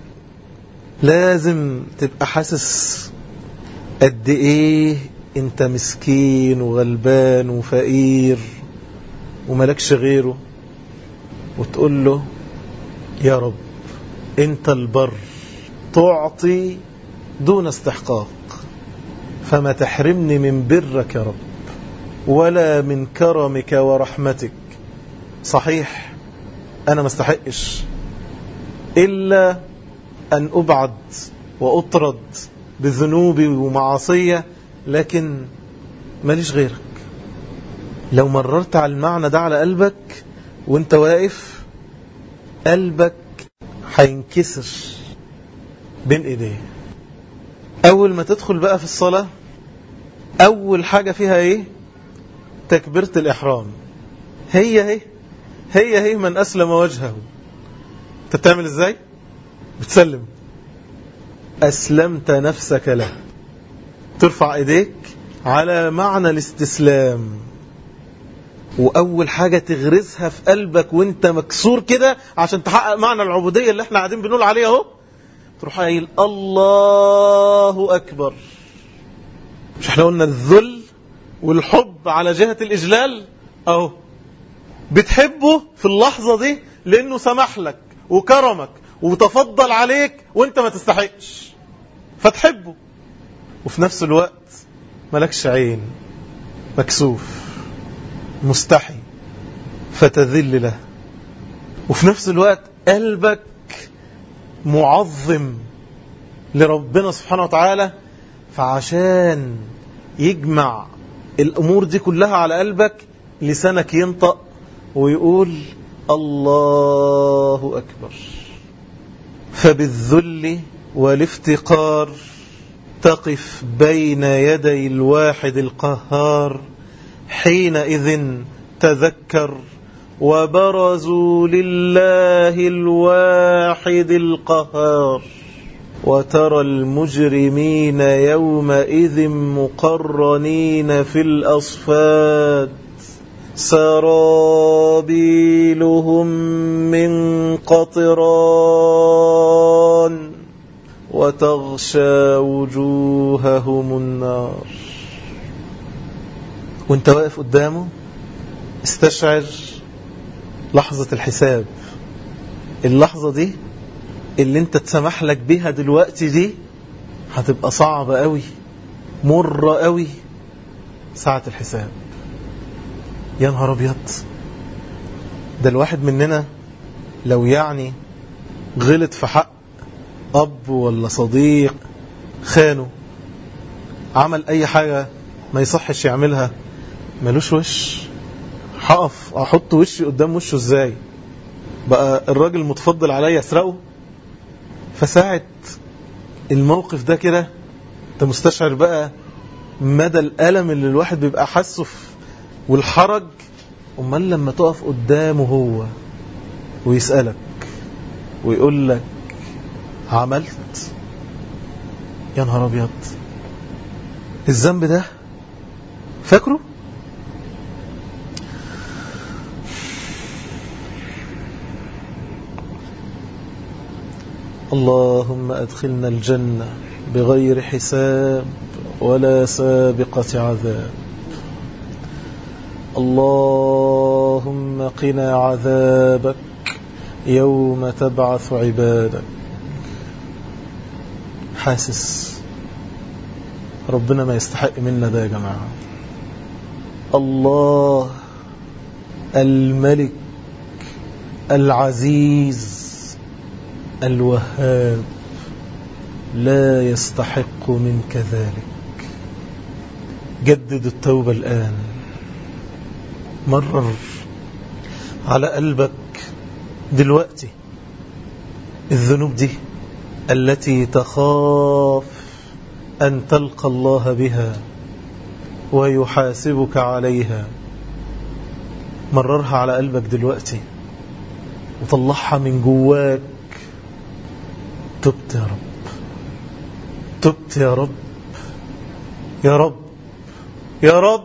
S1: لازم تبقى حاسس قد ايه انت مسكين وغلبان وفقير وملكش غيره، وتقول له: يا رب انت البر تعطي دون استحقاق، فما تحرمني من برك يا رب ولا من كرمك ورحمتك. صحيح أنا ما استحقش إلا أن أبعد وأطرد بذنوبي ومعاصية، لكن ماليش غيرك. لو مررت على المعنى ده على قلبك وانت واقف، قلبك هينكسر بين ايديه. اول ما تدخل بقى في الصلاة، اول حاجة فيها ايه؟ تكبيرة الإحرام. هي هي هي هي من أسلم وجهه. انت بتعمل ازاي؟ بتسلم، أسلمت نفسك له. ترفع ايديك على معنى الاستسلام. وأول حاجة تغرزها في قلبك وانت مكسور كده عشان تحقق معنى العبودية اللي احنا قاعدين بنقول عليها اهو، تروح قايل: الله أكبر. مش احنا قلنا الذل والحب على جهة الإجلال؟ اهو بتحبه في اللحظة دي لأنه سمح لك وكرمك وتفضل عليك وانت ما تستحقش، فتحبه. وفي نفس الوقت ملكش عين، مكسوف، مستحي، فتذل له. وفي نفس الوقت قلبك معظم لربنا سبحانه وتعالى. فعشان يجمع الأمور دي كلها على قلبك، لسانك ينطق ويقول: الله أكبر. فبالذل والافتقار تقف بين يدي الواحد القهار. حينئذ تذكر وبرزوا لله الواحد القهار، وترى المجرمين يومئذ مقرنين في الأصفاد، سرابيلهم من قطران وتغشى وجوههم النار. وانت واقف قدامه استشعر لحظة الحساب. اللحظة دي اللي انت تسمح لك بيها دلوقتي دي هتبقى صعبة قوي، مرة قوي. ساعة الحساب، يا نهار ابيض. ده الواحد مننا لو يعني غلط في حق أب ولا صديق، خانه، عمل أي حاجة ما يصحش يعملها، ملوش وش. هقف أحط وشي قدام وشه ازاي؟ بقى الراجل متفضل عليا أسرقه؟ فساعة الموقف ده كده انت مستشعر بقى مدى الألم اللي الواحد بيبقى حاسه والحرج. أمال لما تقف قدامه هو ويسألك ويقول لك: عملت؟ يا نهار أبيض. الذنب ده فاكره؟ اللهم أدخلنا الجنة بغير حساب ولا سابقة عذاب. اللهم قنا عذابك يوم تبعث عبادك. حاسس ربنا ما يستحق منا ده يا جماعة. الله الملك العزيز الوهاب لا يستحق منك ذلك. جدد التوبة الآن. مرر على قلبك دلوقتي الذنوب دي التي تخاف أن تلقى الله بها ويحاسبك عليها. مررها على قلبك دلوقتي وطلعها من جواك. تبت يا رب، تبت يا رب، يا رب يا رب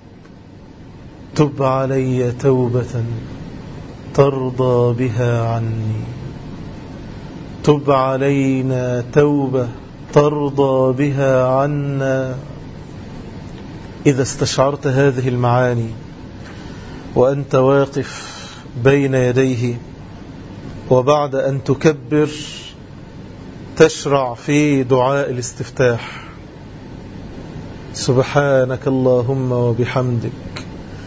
S1: تب علي توبة ترضى بها عني. تب علينا توبة ترضى بها عنا. إذا استشعرت هذه المعاني وأنت واقف بين يديه، وبعد أن تكبر تشرع في دعاء الاستفتاح. سبحانك اللهم وبحمدك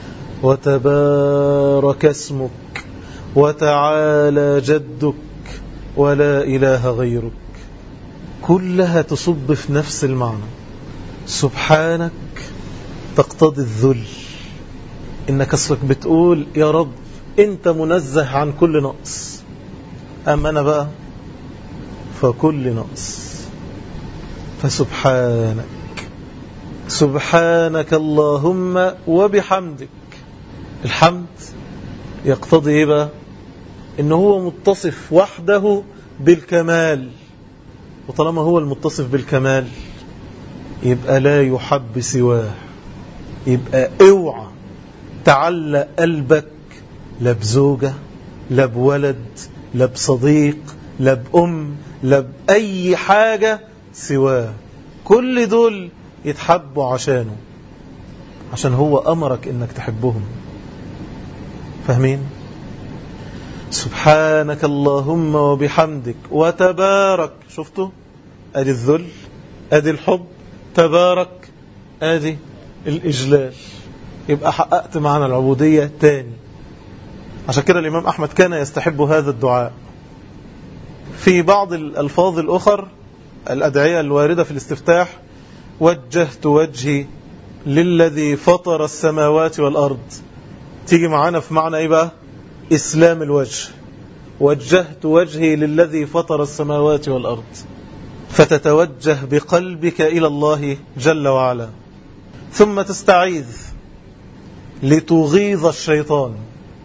S1: وتبارك اسمك وتعالى جدك ولا إله غيرك. كلها تصب في نفس المعنى. سبحانك تقتضي الذل، إنك أصلك بتقول يا رب أنت منزه عن كل نقص، أما أنا بقى فكل نقص. فسبحانك، سبحانك اللهم وبحمدك. الحمد يقتضي إيه بقى؟ إنه هو متصف وحده بالكمال، وطالما هو المتصف بالكمال يبقى لا يحب سواه. يبقى اوعى تعلق قلبك لا بزوجة لا بولد لا بصديق لا بأم لا بأي حاجة سواه. كل دول يتحبوا عشانه، عشان هو أمرك إنك تحبهم. فاهمين؟ سبحانك اللهم وبحمدك وتبارك. شفتوا؟ أدي الذل، أدي الحب، تبارك أدي الإجلال. يبقى حققت معنى العبودية تاني. عشان كده الإمام أحمد كان يستحب هذا الدعاء. في بعض الألفاظ الأخر الأدعية الواردة في الاستفتاح: وجهت وجهي للذي فطر السماوات والأرض. تيجي معانا في معنى إيه بقى؟ إسلام الوجه. وجهت وجهي للذي فطر السماوات والأرض. فتتوجه بقلبك إلى الله جل وعلا، ثم تستعيذ لتغيظ الشيطان،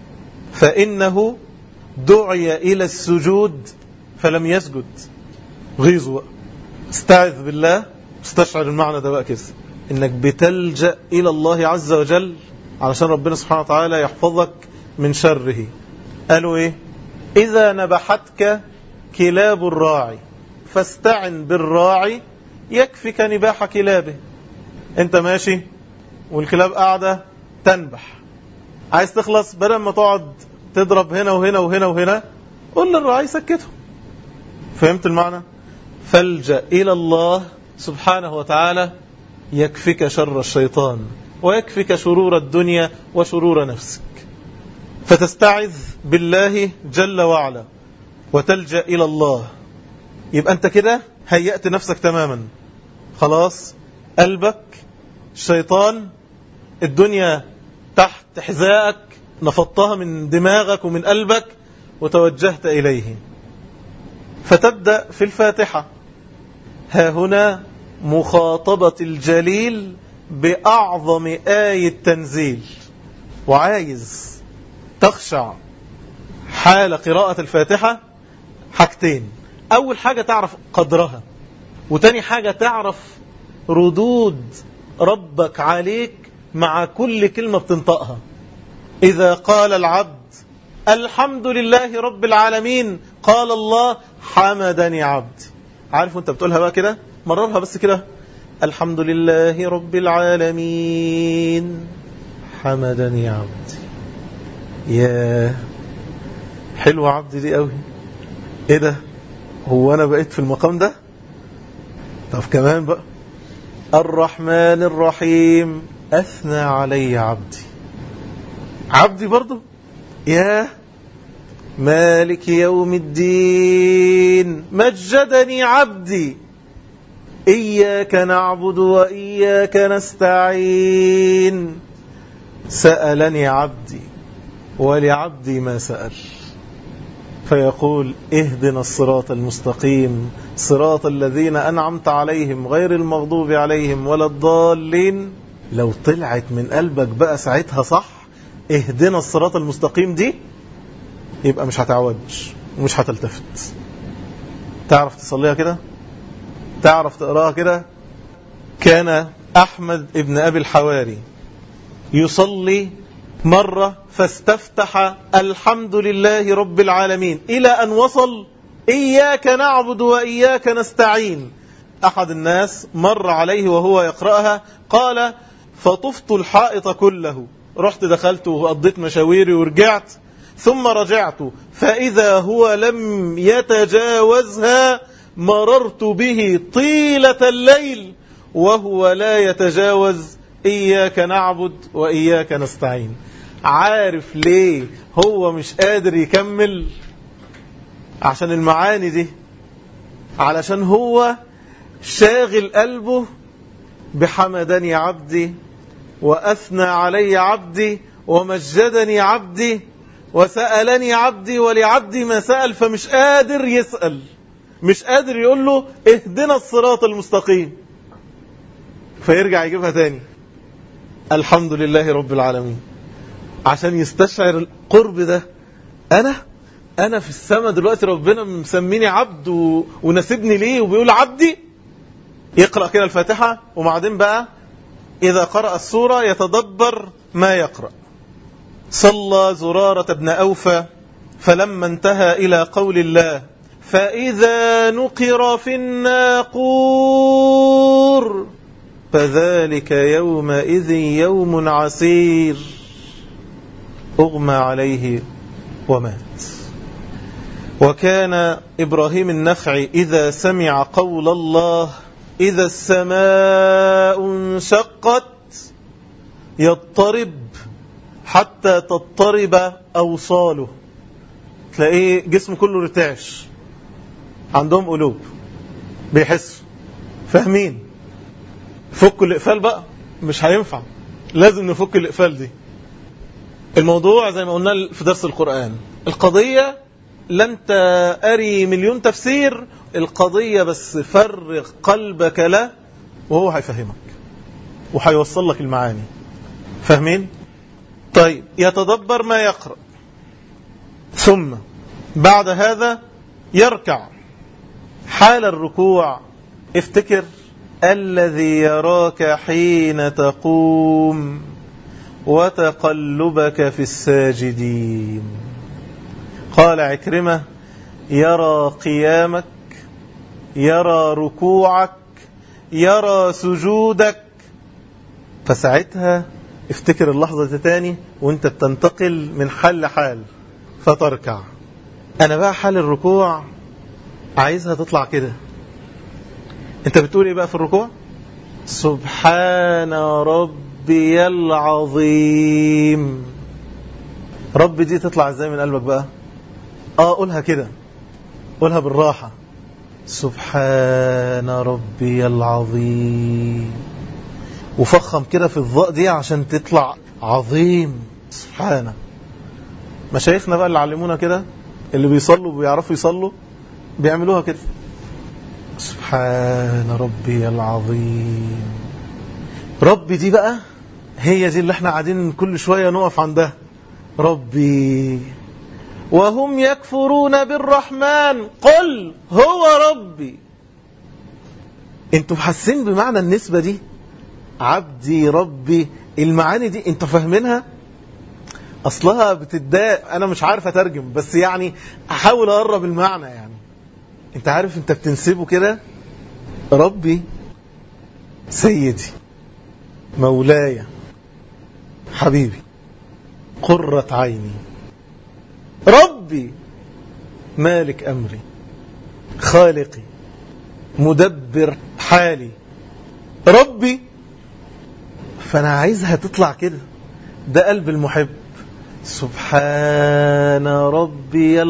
S1: فإنه دعي إلى السجود فلم يسجد. غيظه بقى، استعذ بالله. استشعر المعنى ده بقى كده، إنك بتلجأ إلى الله عز وجل علشان ربنا سبحانه وتعالى يحفظك من شره. قالوا إيه؟ إذا نبحتك كلاب الراعي فاستعن بالراعي يكفك نباح كلابه. انت ماشي والكلاب قاعدة تنبح، عايز تخلص، بدل ما تقعد تضرب هنا وهنا وهنا وهنا، قل للراعي سكته. فهمت المعنى؟ فالجأ إلى الله سبحانه وتعالى يكفك شر الشيطان ويكفك شرور الدنيا وشرور نفسك. فتستعذ بالله جل وعلا وتلجأ إلى الله. يبقى أنت كده هيأت نفسك تماما. خلاص، قلبك الشيطان، الدنيا تحت حذائك، نفضتها من دماغك ومن قلبك وتوجهت إليه. فتبدأ في الفاتحة: ها هنا مخاطبة الجليل بأعظم آية تنزيل. وعايز تخشع حال قراءة الفاتحة حاجتين: أول حاجة تعرف قدرها، وتاني حاجة تعرف ردود ربك عليك مع كل كلمة بتنطقها. إذا قال العبد الحمد لله رب العالمين قال الله حمدني عبدي. عارف وانت بتقولها بقى كده مررها بس كده، الحمد لله رب العالمين حمدني عبدي. يا حلو عبدي دي قوي. ايه ده، هو انا بقيت في المقام ده؟ طب كمان بقى، الرحمن الرحيم اثنى علي عبدي. عبدي برضو. يا مالك يوم الدين مجدني عبدي. إياك نعبد وإياك نستعين سألني عبدي ولعبدي ما سأل. فيقول اهدنا الصراط المستقيم صراط الذين أنعمت عليهم غير المغضوب عليهم ولا الضالين. لو طلعت من قلبك بقى ساعتها صح اهدنا الصراط المستقيم دي، يبقى مش هتعوج ومش هتلتفت. تعرف تصليها كده؟ تعرف تقراها كده؟ كان أحمد ابن أبي الحواري يصلي مرة فاستفتح الحمد لله رب العالمين إلى أن وصل إياك نعبد وإياك نستعين. أحد الناس مر عليه وهو يقرأها قال فطفت الحائط كله، رحت دخلت وقضيت مشاويري ورجعت، ثم رجعت فإذا هو لم يتجاوزها، مررت به طيلة الليل وهو لا يتجاوز إياك نعبد وإياك نستعين. عارف ليه هو مش قادر يكمل؟ عشان المعاني دي، علشان هو شاغل قلبه بحمدني عبدي وأثنى علي عبدي ومجدني عبدي وسألني عبدي ولعبدي ما سأل. فمش قادر يسأل، مش قادر يقول له اهدنا الصراط المستقيم، فيرجع يجيبها تاني الحمد لله رب العالمين عشان يستشعر القرب ده. أنا أنا في السماء دلوقتي، ربنا مسميني عبد ونسبني ليه وبيقول عبدي. يقرأ كده الفاتحة وبعدين بقى إذا قرأ السورة يتدبر ما يقرأ. صلى زرارة بن أوفى فلما انتهى إلى قول الله فإذا نقر في الناقور فذلك يومئذ يوم عسير، أغمى عليه ومات. وكان إبراهيم النخعي إذا سمع قول الله إذا السماء انشقت يضطرب حتى تضطرب أوصاله. تلاقيه جسمه كله رتعش، عندهم قلوب بيحسوا فاهمين. فكوا الإقفال بقى، مش هينفع، لازم نفك الإقفال دي. الموضوع زي ما قلنا في درس القرآن، القضية لن تأري مليون تفسير، القضية بس فرغ قلبك له وهو هيفهمك وهيوصل لك المعاني. فاهمين؟ طيب، يتدبر ما يقرأ، ثم بعد هذا يركع. حال الركوع افتكر الذي يراك حين تقوم وتقلبك في الساجدين. قال عكرمة يرى قيامك، يرى ركوعك، يرى سجودك. فساعتها افتكر اللحظة تاني وانت بتنتقل من حال لحال فتركع. انا بقى حال الركوع عايزها تطلع كده. انت بتقول ايه بقى في الركوع؟ سبحان ربي العظيم. رب دي تطلع ازاي من قلبك بقى؟ اه قولها كده، قولها بالراحة، سبحان ربي العظيم، وفخم كده في الضاء دي عشان تطلع عظيم. سبحانه. مشايخنا بقى اللي علمونا كده، اللي بيصلوا وبيعرفوا يصلوا بيعملوها كده، سبحان ربي العظيم. ربي دي بقى هي دي اللي احنا قاعدين كل شوية نقف عندها. ربي وهم يكفرون بالرحمن قل هو ربي. انتوا حاسين بمعنى النسبة دي؟ عبدي ربي، المعاني دي انتوا فاهمينها؟ أصلها بتداء، أنا مش عارف أترجم بس يعني أحاول أقرب المعنى. يعني أنت عارف أنت بتنسبه كده، ربي سيدي مولاي حبيبي قرة عيني، ربي مالك أمري خالقي مدبر حالي ربي. فأنا عايزها تطلع كده، ده قلب المحب. سبحان ربي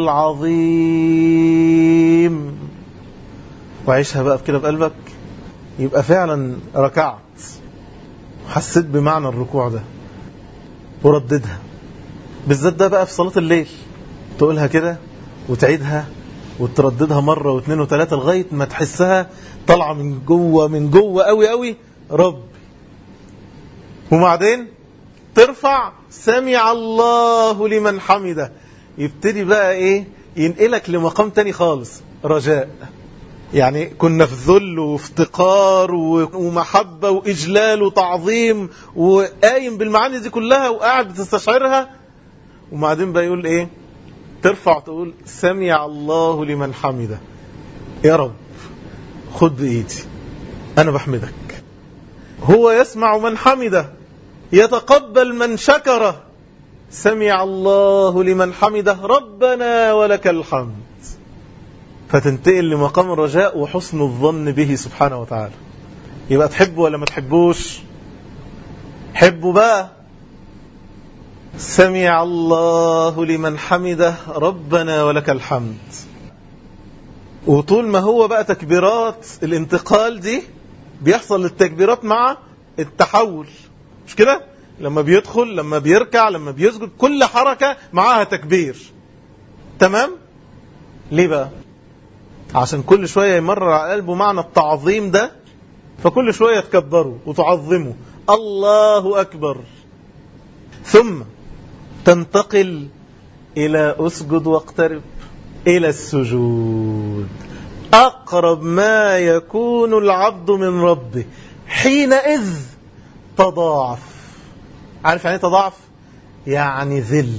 S1: العظيم، وعيشها بقى بكده بقلبك، يبقى فعلا ركعت حسيت بمعنى الركوع ده، ورددها بالذات ده بقى في صلاة الليل، تقولها كده وتعيدها وترددها مرة واثنين وثلاثة لغاية ما تحسها طالعة من جوه من جوه قوي قوي رب. وبعدين ترفع سمع الله لمن حمده، يبتدي بقى ايه ينقلك لمقام تاني خالص، رجاء. يعني كنا في ذل وافتقار ومحبة وإجلال وتعظيم وقايم بالمعاني دي كلها وقاعد بتستشعرها، وبعدين بقى يقول ايه، ترفع تقول سمع الله لمن حمده، يا رب خد بإيدي أنا بحمدك، هو يسمع من حمده يتقبل من شكره، سمع الله لمن حمده ربنا ولك الحمد. فتنتقل لمقام الرجاء وحسن الظن به سبحانه وتعالى. يبقى تحبه ولا ما تحبوش؟ حبه بقى. سمع الله لمن حمده ربنا ولك الحمد. وطول ما هو بقى تكبيرات الانتقال دي بيحصل التكبيرات مع التحول، مش كده؟ لما بيدخل لما بيركع لما بيسجد كل حركة معاها تكبير. تمام؟ ليه بقى؟ عشان كل شوية يمرر على قلبه معنى التعظيم ده، فكل شوية تكبره وتعظمه، الله أكبر. ثم تنتقل إلى أسجد واقترب، إلى السجود. أقرب ما يكون العبد من ربه حينئذ تضاعف. عارف يعني تضاعف؟ يعني ذل.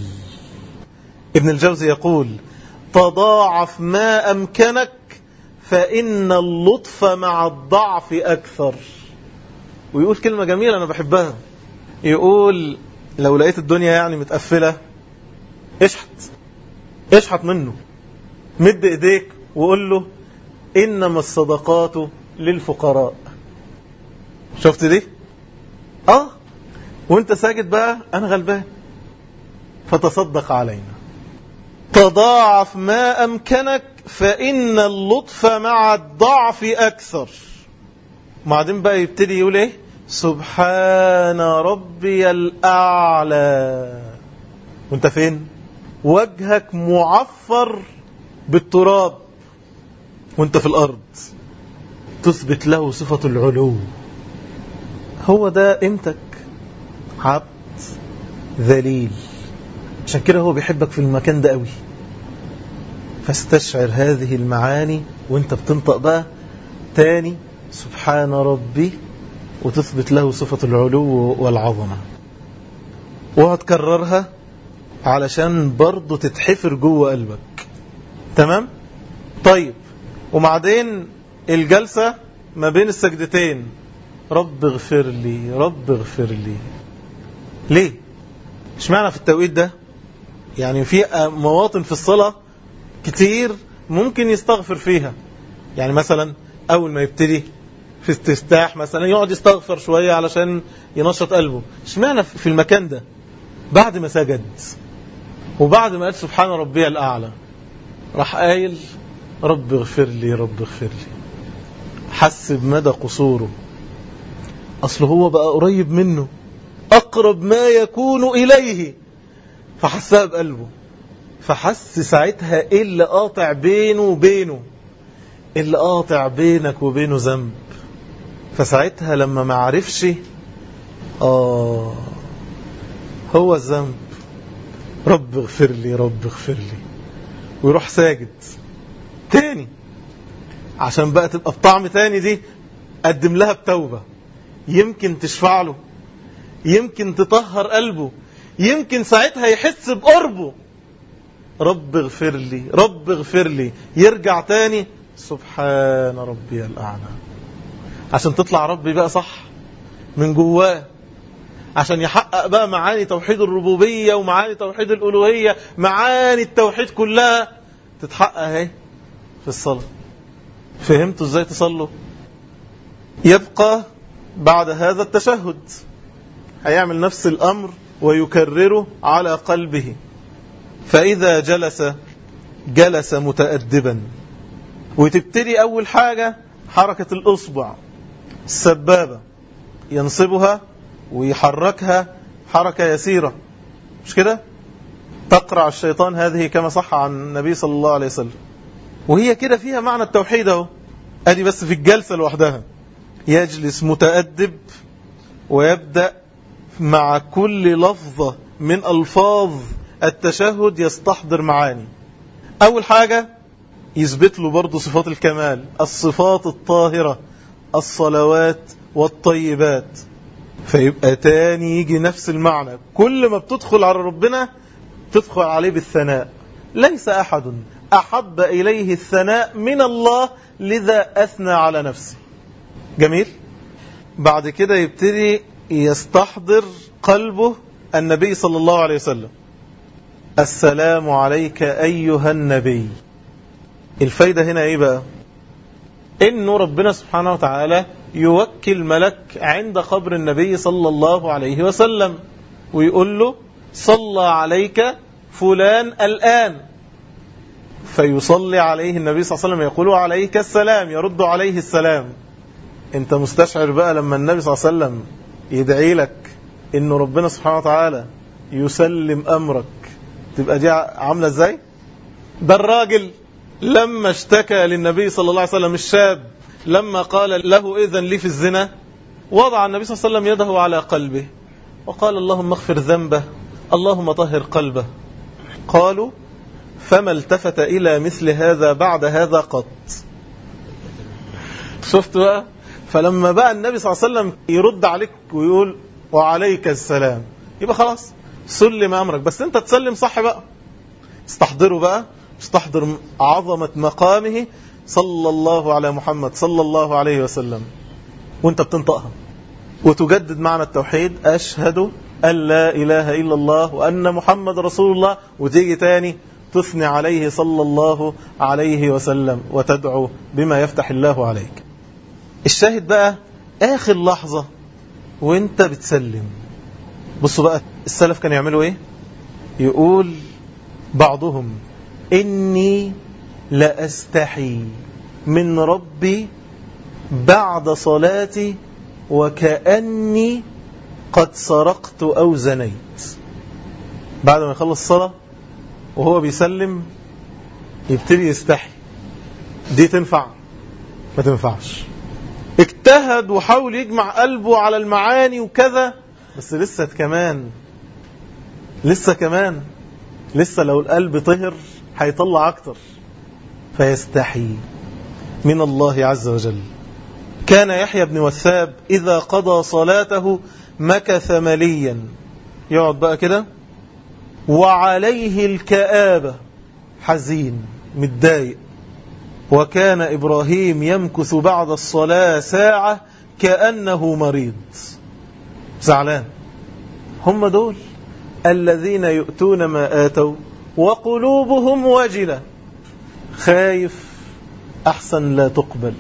S1: ابن الجوزي يقول تضاعف ما أمكنك فإن اللطف مع الضعف أكثر. ويقول كلمة جميلة أنا بحبها، يقول لو لقيت الدنيا يعني متقفلة اشحت اشحت منه، مد ايديك وقول له إنما الصدقات للفقراء. شفت دي؟ آه وانت ساجد بقى أنا غلبان فتصدق علينا. تضاعف ما أمكنك فإن اللطف مع الضعف أكثر. بعدين بقى يبتدي يقول إيه؟ سبحان ربي الأعلى، وانت فين؟ وجهك معفر بالتراب وانت في الأرض، تثبت له صفة العلو. هو ده قيمتك، عبد ذليل. عشان كده هو بيحبك في المكان ده قوي. فاستشعر هذه المعاني وانت بتنطق بقى تاني سبحان ربي، وتثبت له صفة العلو والعظمة، وهتكررها علشان برضو تتحفر جوه قلبك. تمام؟ طيب، وبعدين الجلسة ما بين السجدتين، رب اغفر لي رب اغفر لي. ليه؟ اشمعنى في التوقيت ده؟ يعني في مواطن في الصلاة كتير ممكن يستغفر فيها. يعني مثلا أول ما يبتدي في استفتاح مثلا يقعد يستغفر شوية علشان ينشط قلبه. اشمعنى في المكان ده؟ بعد ما سجد وبعد ما قال سبحان ربي الأعلى راح قايل رب اغفر لي رب اغفر لي. حس بمدى قصوره، أصله هو بقى قريب منه أقرب ما يكون إليه، فحسها بقلبه، فحس ساعتها إيه اللي قاطع بينه وبينه، اللي قاطع بينك وبينه ذنب. فساعتها لما ما عرفش آه هو الذنب، رب اغفر لي رب اغفر لي، ويروح ساجد تاني عشان بقى تبقى بطعم تاني. دي قدم لها بتوبة، يمكن تشفع له، يمكن تطهر قلبه، يمكن ساعتها يحس بقربه، رب اغفر لي رب اغفر لي، يرجع تاني سبحان ربي الأعلى، عشان تطلع ربي بقى صح من جواه، عشان يحقق بقى معاني توحيد الربوبية ومعاني توحيد الألوهية، معاني التوحيد كلها تتحقق اهي في الصلاة. فهمتوا ازاي تصلوا؟ يبقى بعد هذا التشهد هيعمل نفس الأمر ويكرره على قلبه. فإذا جلس جلس متأدبا، وتبتدي أول حاجة حركة الأصبع السبابة، ينصبها ويحركها حركة يسيرة، مش كده؟ تقرع الشيطان هذه كما صح عن النبي صلى الله عليه وسلم، وهي كده فيها معنى التوحيد اهو. ادي بس في الجلسة لوحدها يجلس متأدب، ويبدأ مع كل لفظة من ألفاظ التشهد يستحضر معاني. أول حاجة يثبت له برضو صفات الكمال، الصفات الطاهرة، الصلوات والطيبات، فيبقى تاني يجي نفس المعنى. كل ما بتدخل على ربنا تدخل عليه بالثناء، ليس أحد أحب إليه الثناء من الله لذا أثنى على نفسه. جميل. بعد كده يبتدي يستحضر قلبه النبي صلى الله عليه وسلم، السلام عليك أيها النبي. الفايدة هنا ايه بقى؟ انه ربنا سبحانه وتعالى يوكل ملك عند قبر النبي صلى الله عليه وسلم ويقول له صلى عليك فلان الآن، فيصلي عليه النبي صلى الله عليه وسلم يقول عليك السلام، يرد عليه السلام. انت مستشعر بقى لما النبي صلى الله عليه وسلم يدعي لك انه ربنا سبحانه وتعالى يسلم امرك، تبقى دي عاملة ازاي؟ ده الراجل لما اشتكى للنبي صلى الله عليه وسلم، الشاب لما قال له إذن لي في الزنا، وضع النبي صلى الله عليه وسلم يده على قلبه وقال اللهم اغفر ذنبه اللهم طهر قلبه. قالوا فما التفت إلى مثل هذا بعد هذا قط. شفت بقى؟ فلما بقى النبي صلى الله عليه وسلم يرد عليك ويقول وعليك السلام، يبقى خلاص سلم أمرك، بس انت تسلم صح بقى. استحضروا بقى، استحضر عظمة مقامه صلى الله على محمد صلى الله عليه وسلم وانت بتنطقها، وتجدد معنى التوحيد، أشهد أن لا إله إلا الله وأن محمد رسول الله، وتيجي تاني تثني عليه صلى الله عليه وسلم وتدعو بما يفتح الله عليك. الشاهد بقى آخر لحظة وانت بتسلم. بصوا بقى السلف كانوا يعملوا ايه؟ يقول بعضهم إني لأستحي من ربي بعد صلاتي وكأني قد سرقت أو زنيت. بعد ما يخلص الصلاة وهو بيسلم يبتدي يستحي. دي تنفع؟ ما تنفعش. اجتهد وحاول يجمع قلبه على المعاني وكذا، بس لسه كمان لسه كمان لسه لو القلب طهر هيطلع أكتر، فيستحي من الله عز وجل. كان يحيى بن وثاب إذا قضى صلاته مكث مليا، يقعد بقى كده وعليه الكآبة، حزين متضايق. وكان إبراهيم يمكث بعد الصلاة ساعة كأنه مريض، زعلان. هم دول الذين يؤتون ما آتوا وقلوبهم وجلة، خايف أحسن لا تقبل.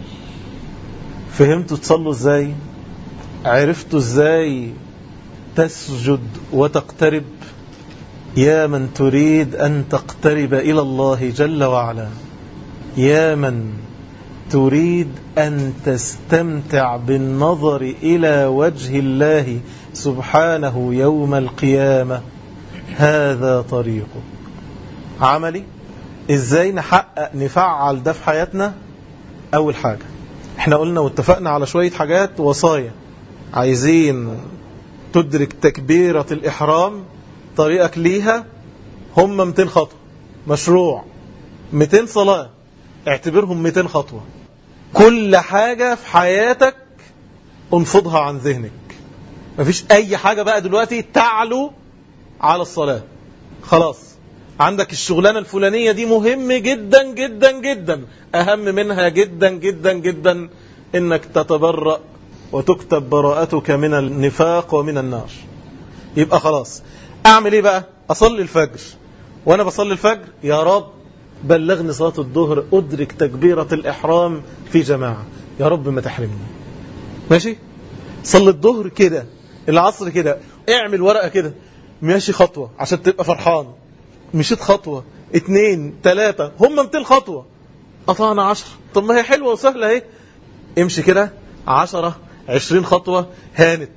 S1: فهمتوا تصلوا ازاي؟ عرفتوا ازاي تسجد وتقترب؟ يا من تريد أن تقترب إلى الله جل وعلا، يا من تريد أن تستمتع بالنظر إلى وجه الله سبحانه يوم القيامة، هذا طريقه. عملي ازاي نحقق نفعل ده في حياتنا؟ أول حاجة احنا قلنا واتفقنا على شوية حاجات وصايا. عايزين تدرك تكبيرة الإحرام، طريقك ليها هم مئتين خطوة، مشروع مئتين صلاة، اعتبرهم مئتين خطوة. كل حاجة في حياتك انفضها عن ذهنك، مفيش أي حاجة بقى دلوقتي تعلو على الصلاة. خلاص عندك الشغلانة الفلانية دي مهم جدا جدا جدا، أهم منها جدا جدا جدا إنك تتبرأ وتكتب براءتك من النفاق ومن النار. يبقى خلاص أعمل إيه بقى؟ أصلي الفجر، وأنا بصلي الفجر يا رب بلغني صلاة الظهر أدرك تكبيرة الإحرام في جماعة، يا رب ما تحرمني. ماشي؟ صلي الظهر كده، العصر كده، اعمل ورقة كده، ماشي خطوة عشان تبقى فرحان. مشيت خطوة اتنين تلاتة، هم مئتين خطوة، قطعنا عشر، طب ما هي حلوة وسهلة اهي. امشي كده عشرة عشرين خطوة، هانت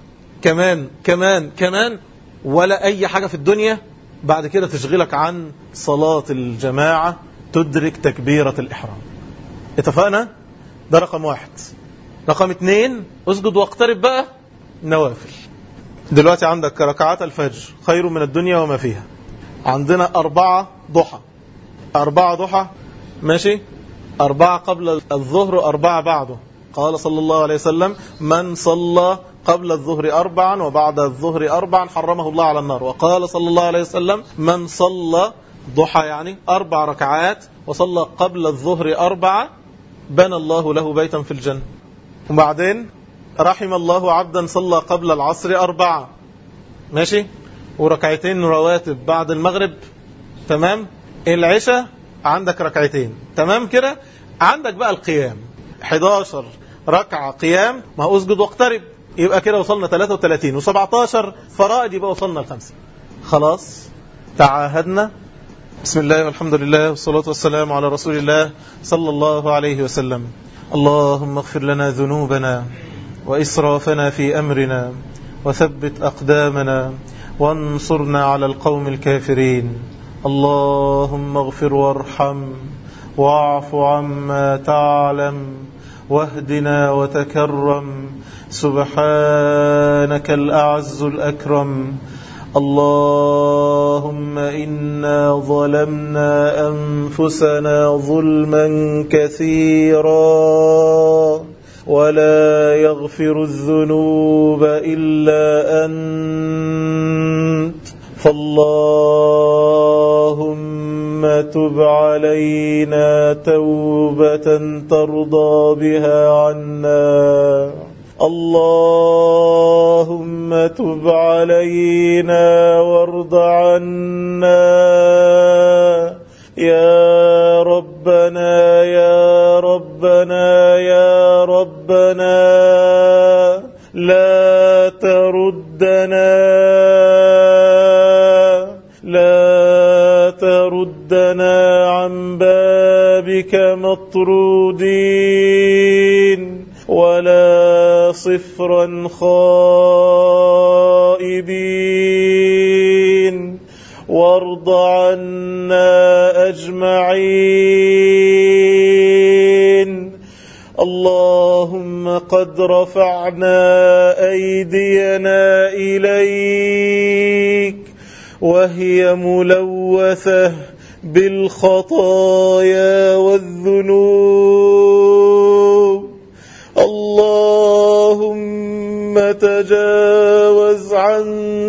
S1: كمان كمان كمان، ولا أي حاجة في الدنيا بعد كده تشغلك عن صلاة الجماعة تدرك تكبيرة الإحرام. اتفقنا؟ ده رقم واحد. رقم اتنين، اسجد واقترب بقى نوافل. دلوقتي عندك ركعات الفجر خير من الدنيا وما فيها، عندنا أربعة ضحى، أربعة ضحى ماشي، أربعة قبل الظهر أربعة بعده. قال صلى الله عليه وسلم من صلى قبل الظهر أربعا وبعد الظهر أربعا حرمه الله على النار. وقال صلى الله عليه وسلم من صلى ضحى يعني أربع ركعات وصلى قبل الظهر أربعة بنى الله له بيتا في الجنة. وبعدين رحم الله عبدا صلى قبل العصر أربعة ماشي، وركعتين رواتب بعد المغرب. تمام. العشاء عندك ركعتين. تمام كده. عندك بقى القيام حداشر ركعة قيام، ما هو اسجد واقترب، يبقى كده وصلنا ثلاثة وثلاثين وسبعتاشر فرائض، يبقى وصلنا الخمسة. خلاص تعاهدنا. بسم الله والحمد لله والصلاة والسلام على رسول الله صلى الله عليه وسلم. اللهم اغفر لنا ذنوبنا وإسرافنا في أمرنا وثبت أقدامنا وانصرنا على القوم الكافرين. اللهم اغفر وارحم واعف عما تعلم واهدنا وتكرم، سبحانك الأعز الأكرم. اللهم إنا ظلمنا أنفسنا ظلما كثيرا ولا يغفر الذنوب إلا أنت، فاللهم تب علينا توبة ترضى بها عنا. اللهم تب علينا وارض عنا يا ربنا يا ربنا يا ربنا. لا تردنا لا تردنا عن بابك مطرودين ولا صفرا خائبين، وارض عنا أجمعين. اللهم قد رفعنا أيدينا إليك وهي ملوثة بالخطايا والذنوب. اللهم تجاوز عن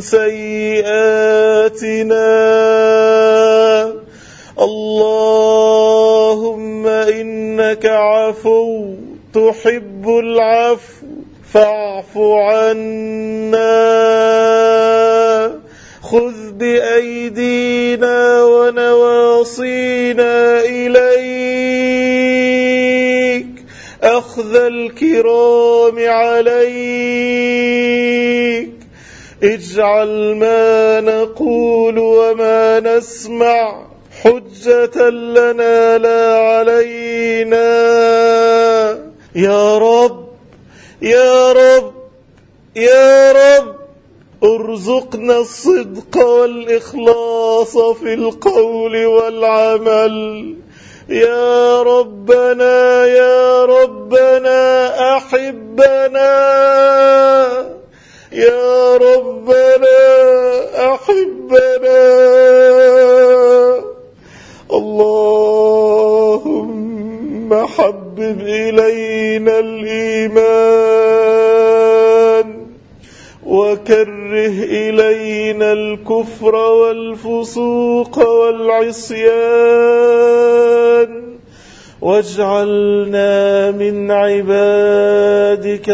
S1: سيئاتنا. اللهم إنك عفو تحب العفو فاعف عنا. خذ بأيدينا ونواصينا إليك أخذ الكرام عليك. اجعل ما نقول وما نسمع حجة لنا لا علينا. يا رب يا رب يا رب ارزقنا الصدق والإخلاص في القول والعمل. يا ربنا يا ربنا أحبنا. يا ربنا أحبنا. اللهم حبب إلينا الإيمان وكره إلينا الكفر والفسوق والعصيان واجعلنا من عبادك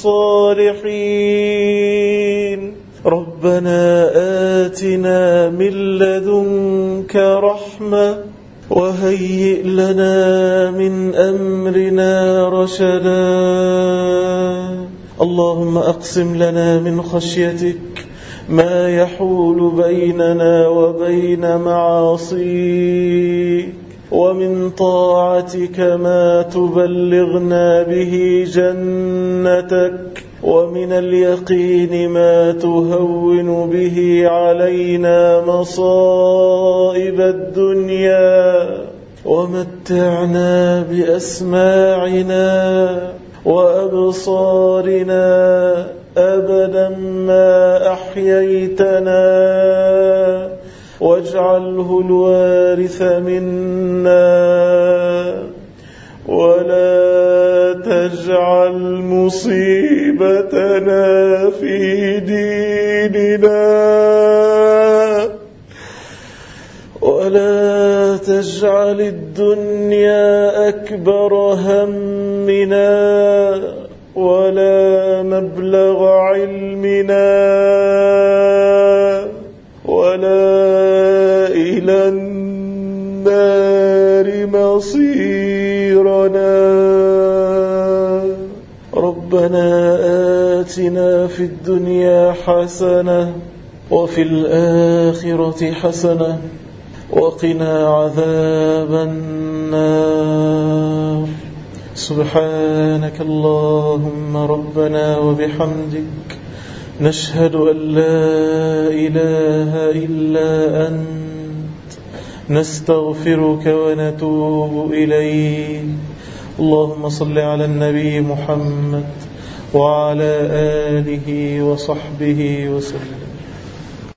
S1: الصالحين. ربنا آتنا من لدنك رحمة وهيئ لنا من أمرنا رشدا. اللهم أقسم لنا من خشيتك ما يحول بيننا وبين معاصيك، ومن طاعتك ما تبلغنا به جنتك، ومن اليقين ما تهون به علينا مصائب الدنيا، ومتعنا بأسماعنا وأبصارنا أبدا ما أحييتنا، واجعله الوارث منا، ولا تجعل مصيبتنا في ديننا، ولا تجعل الدنيا أكبر همنا ولا مبلغ علمنا ولا إلى النار مصيرنا. ربنا آتنا في الدنيا حسنة وفي الآخرة حسنة وقنا عذاب النار. سبحانك اللهم ربنا وبحمدك، نشهد أن لا إله إلا أنت، نستغفرك ونتوب إليك. اللهم صل على النبي محمد وعلى آله وصحبه وسلم.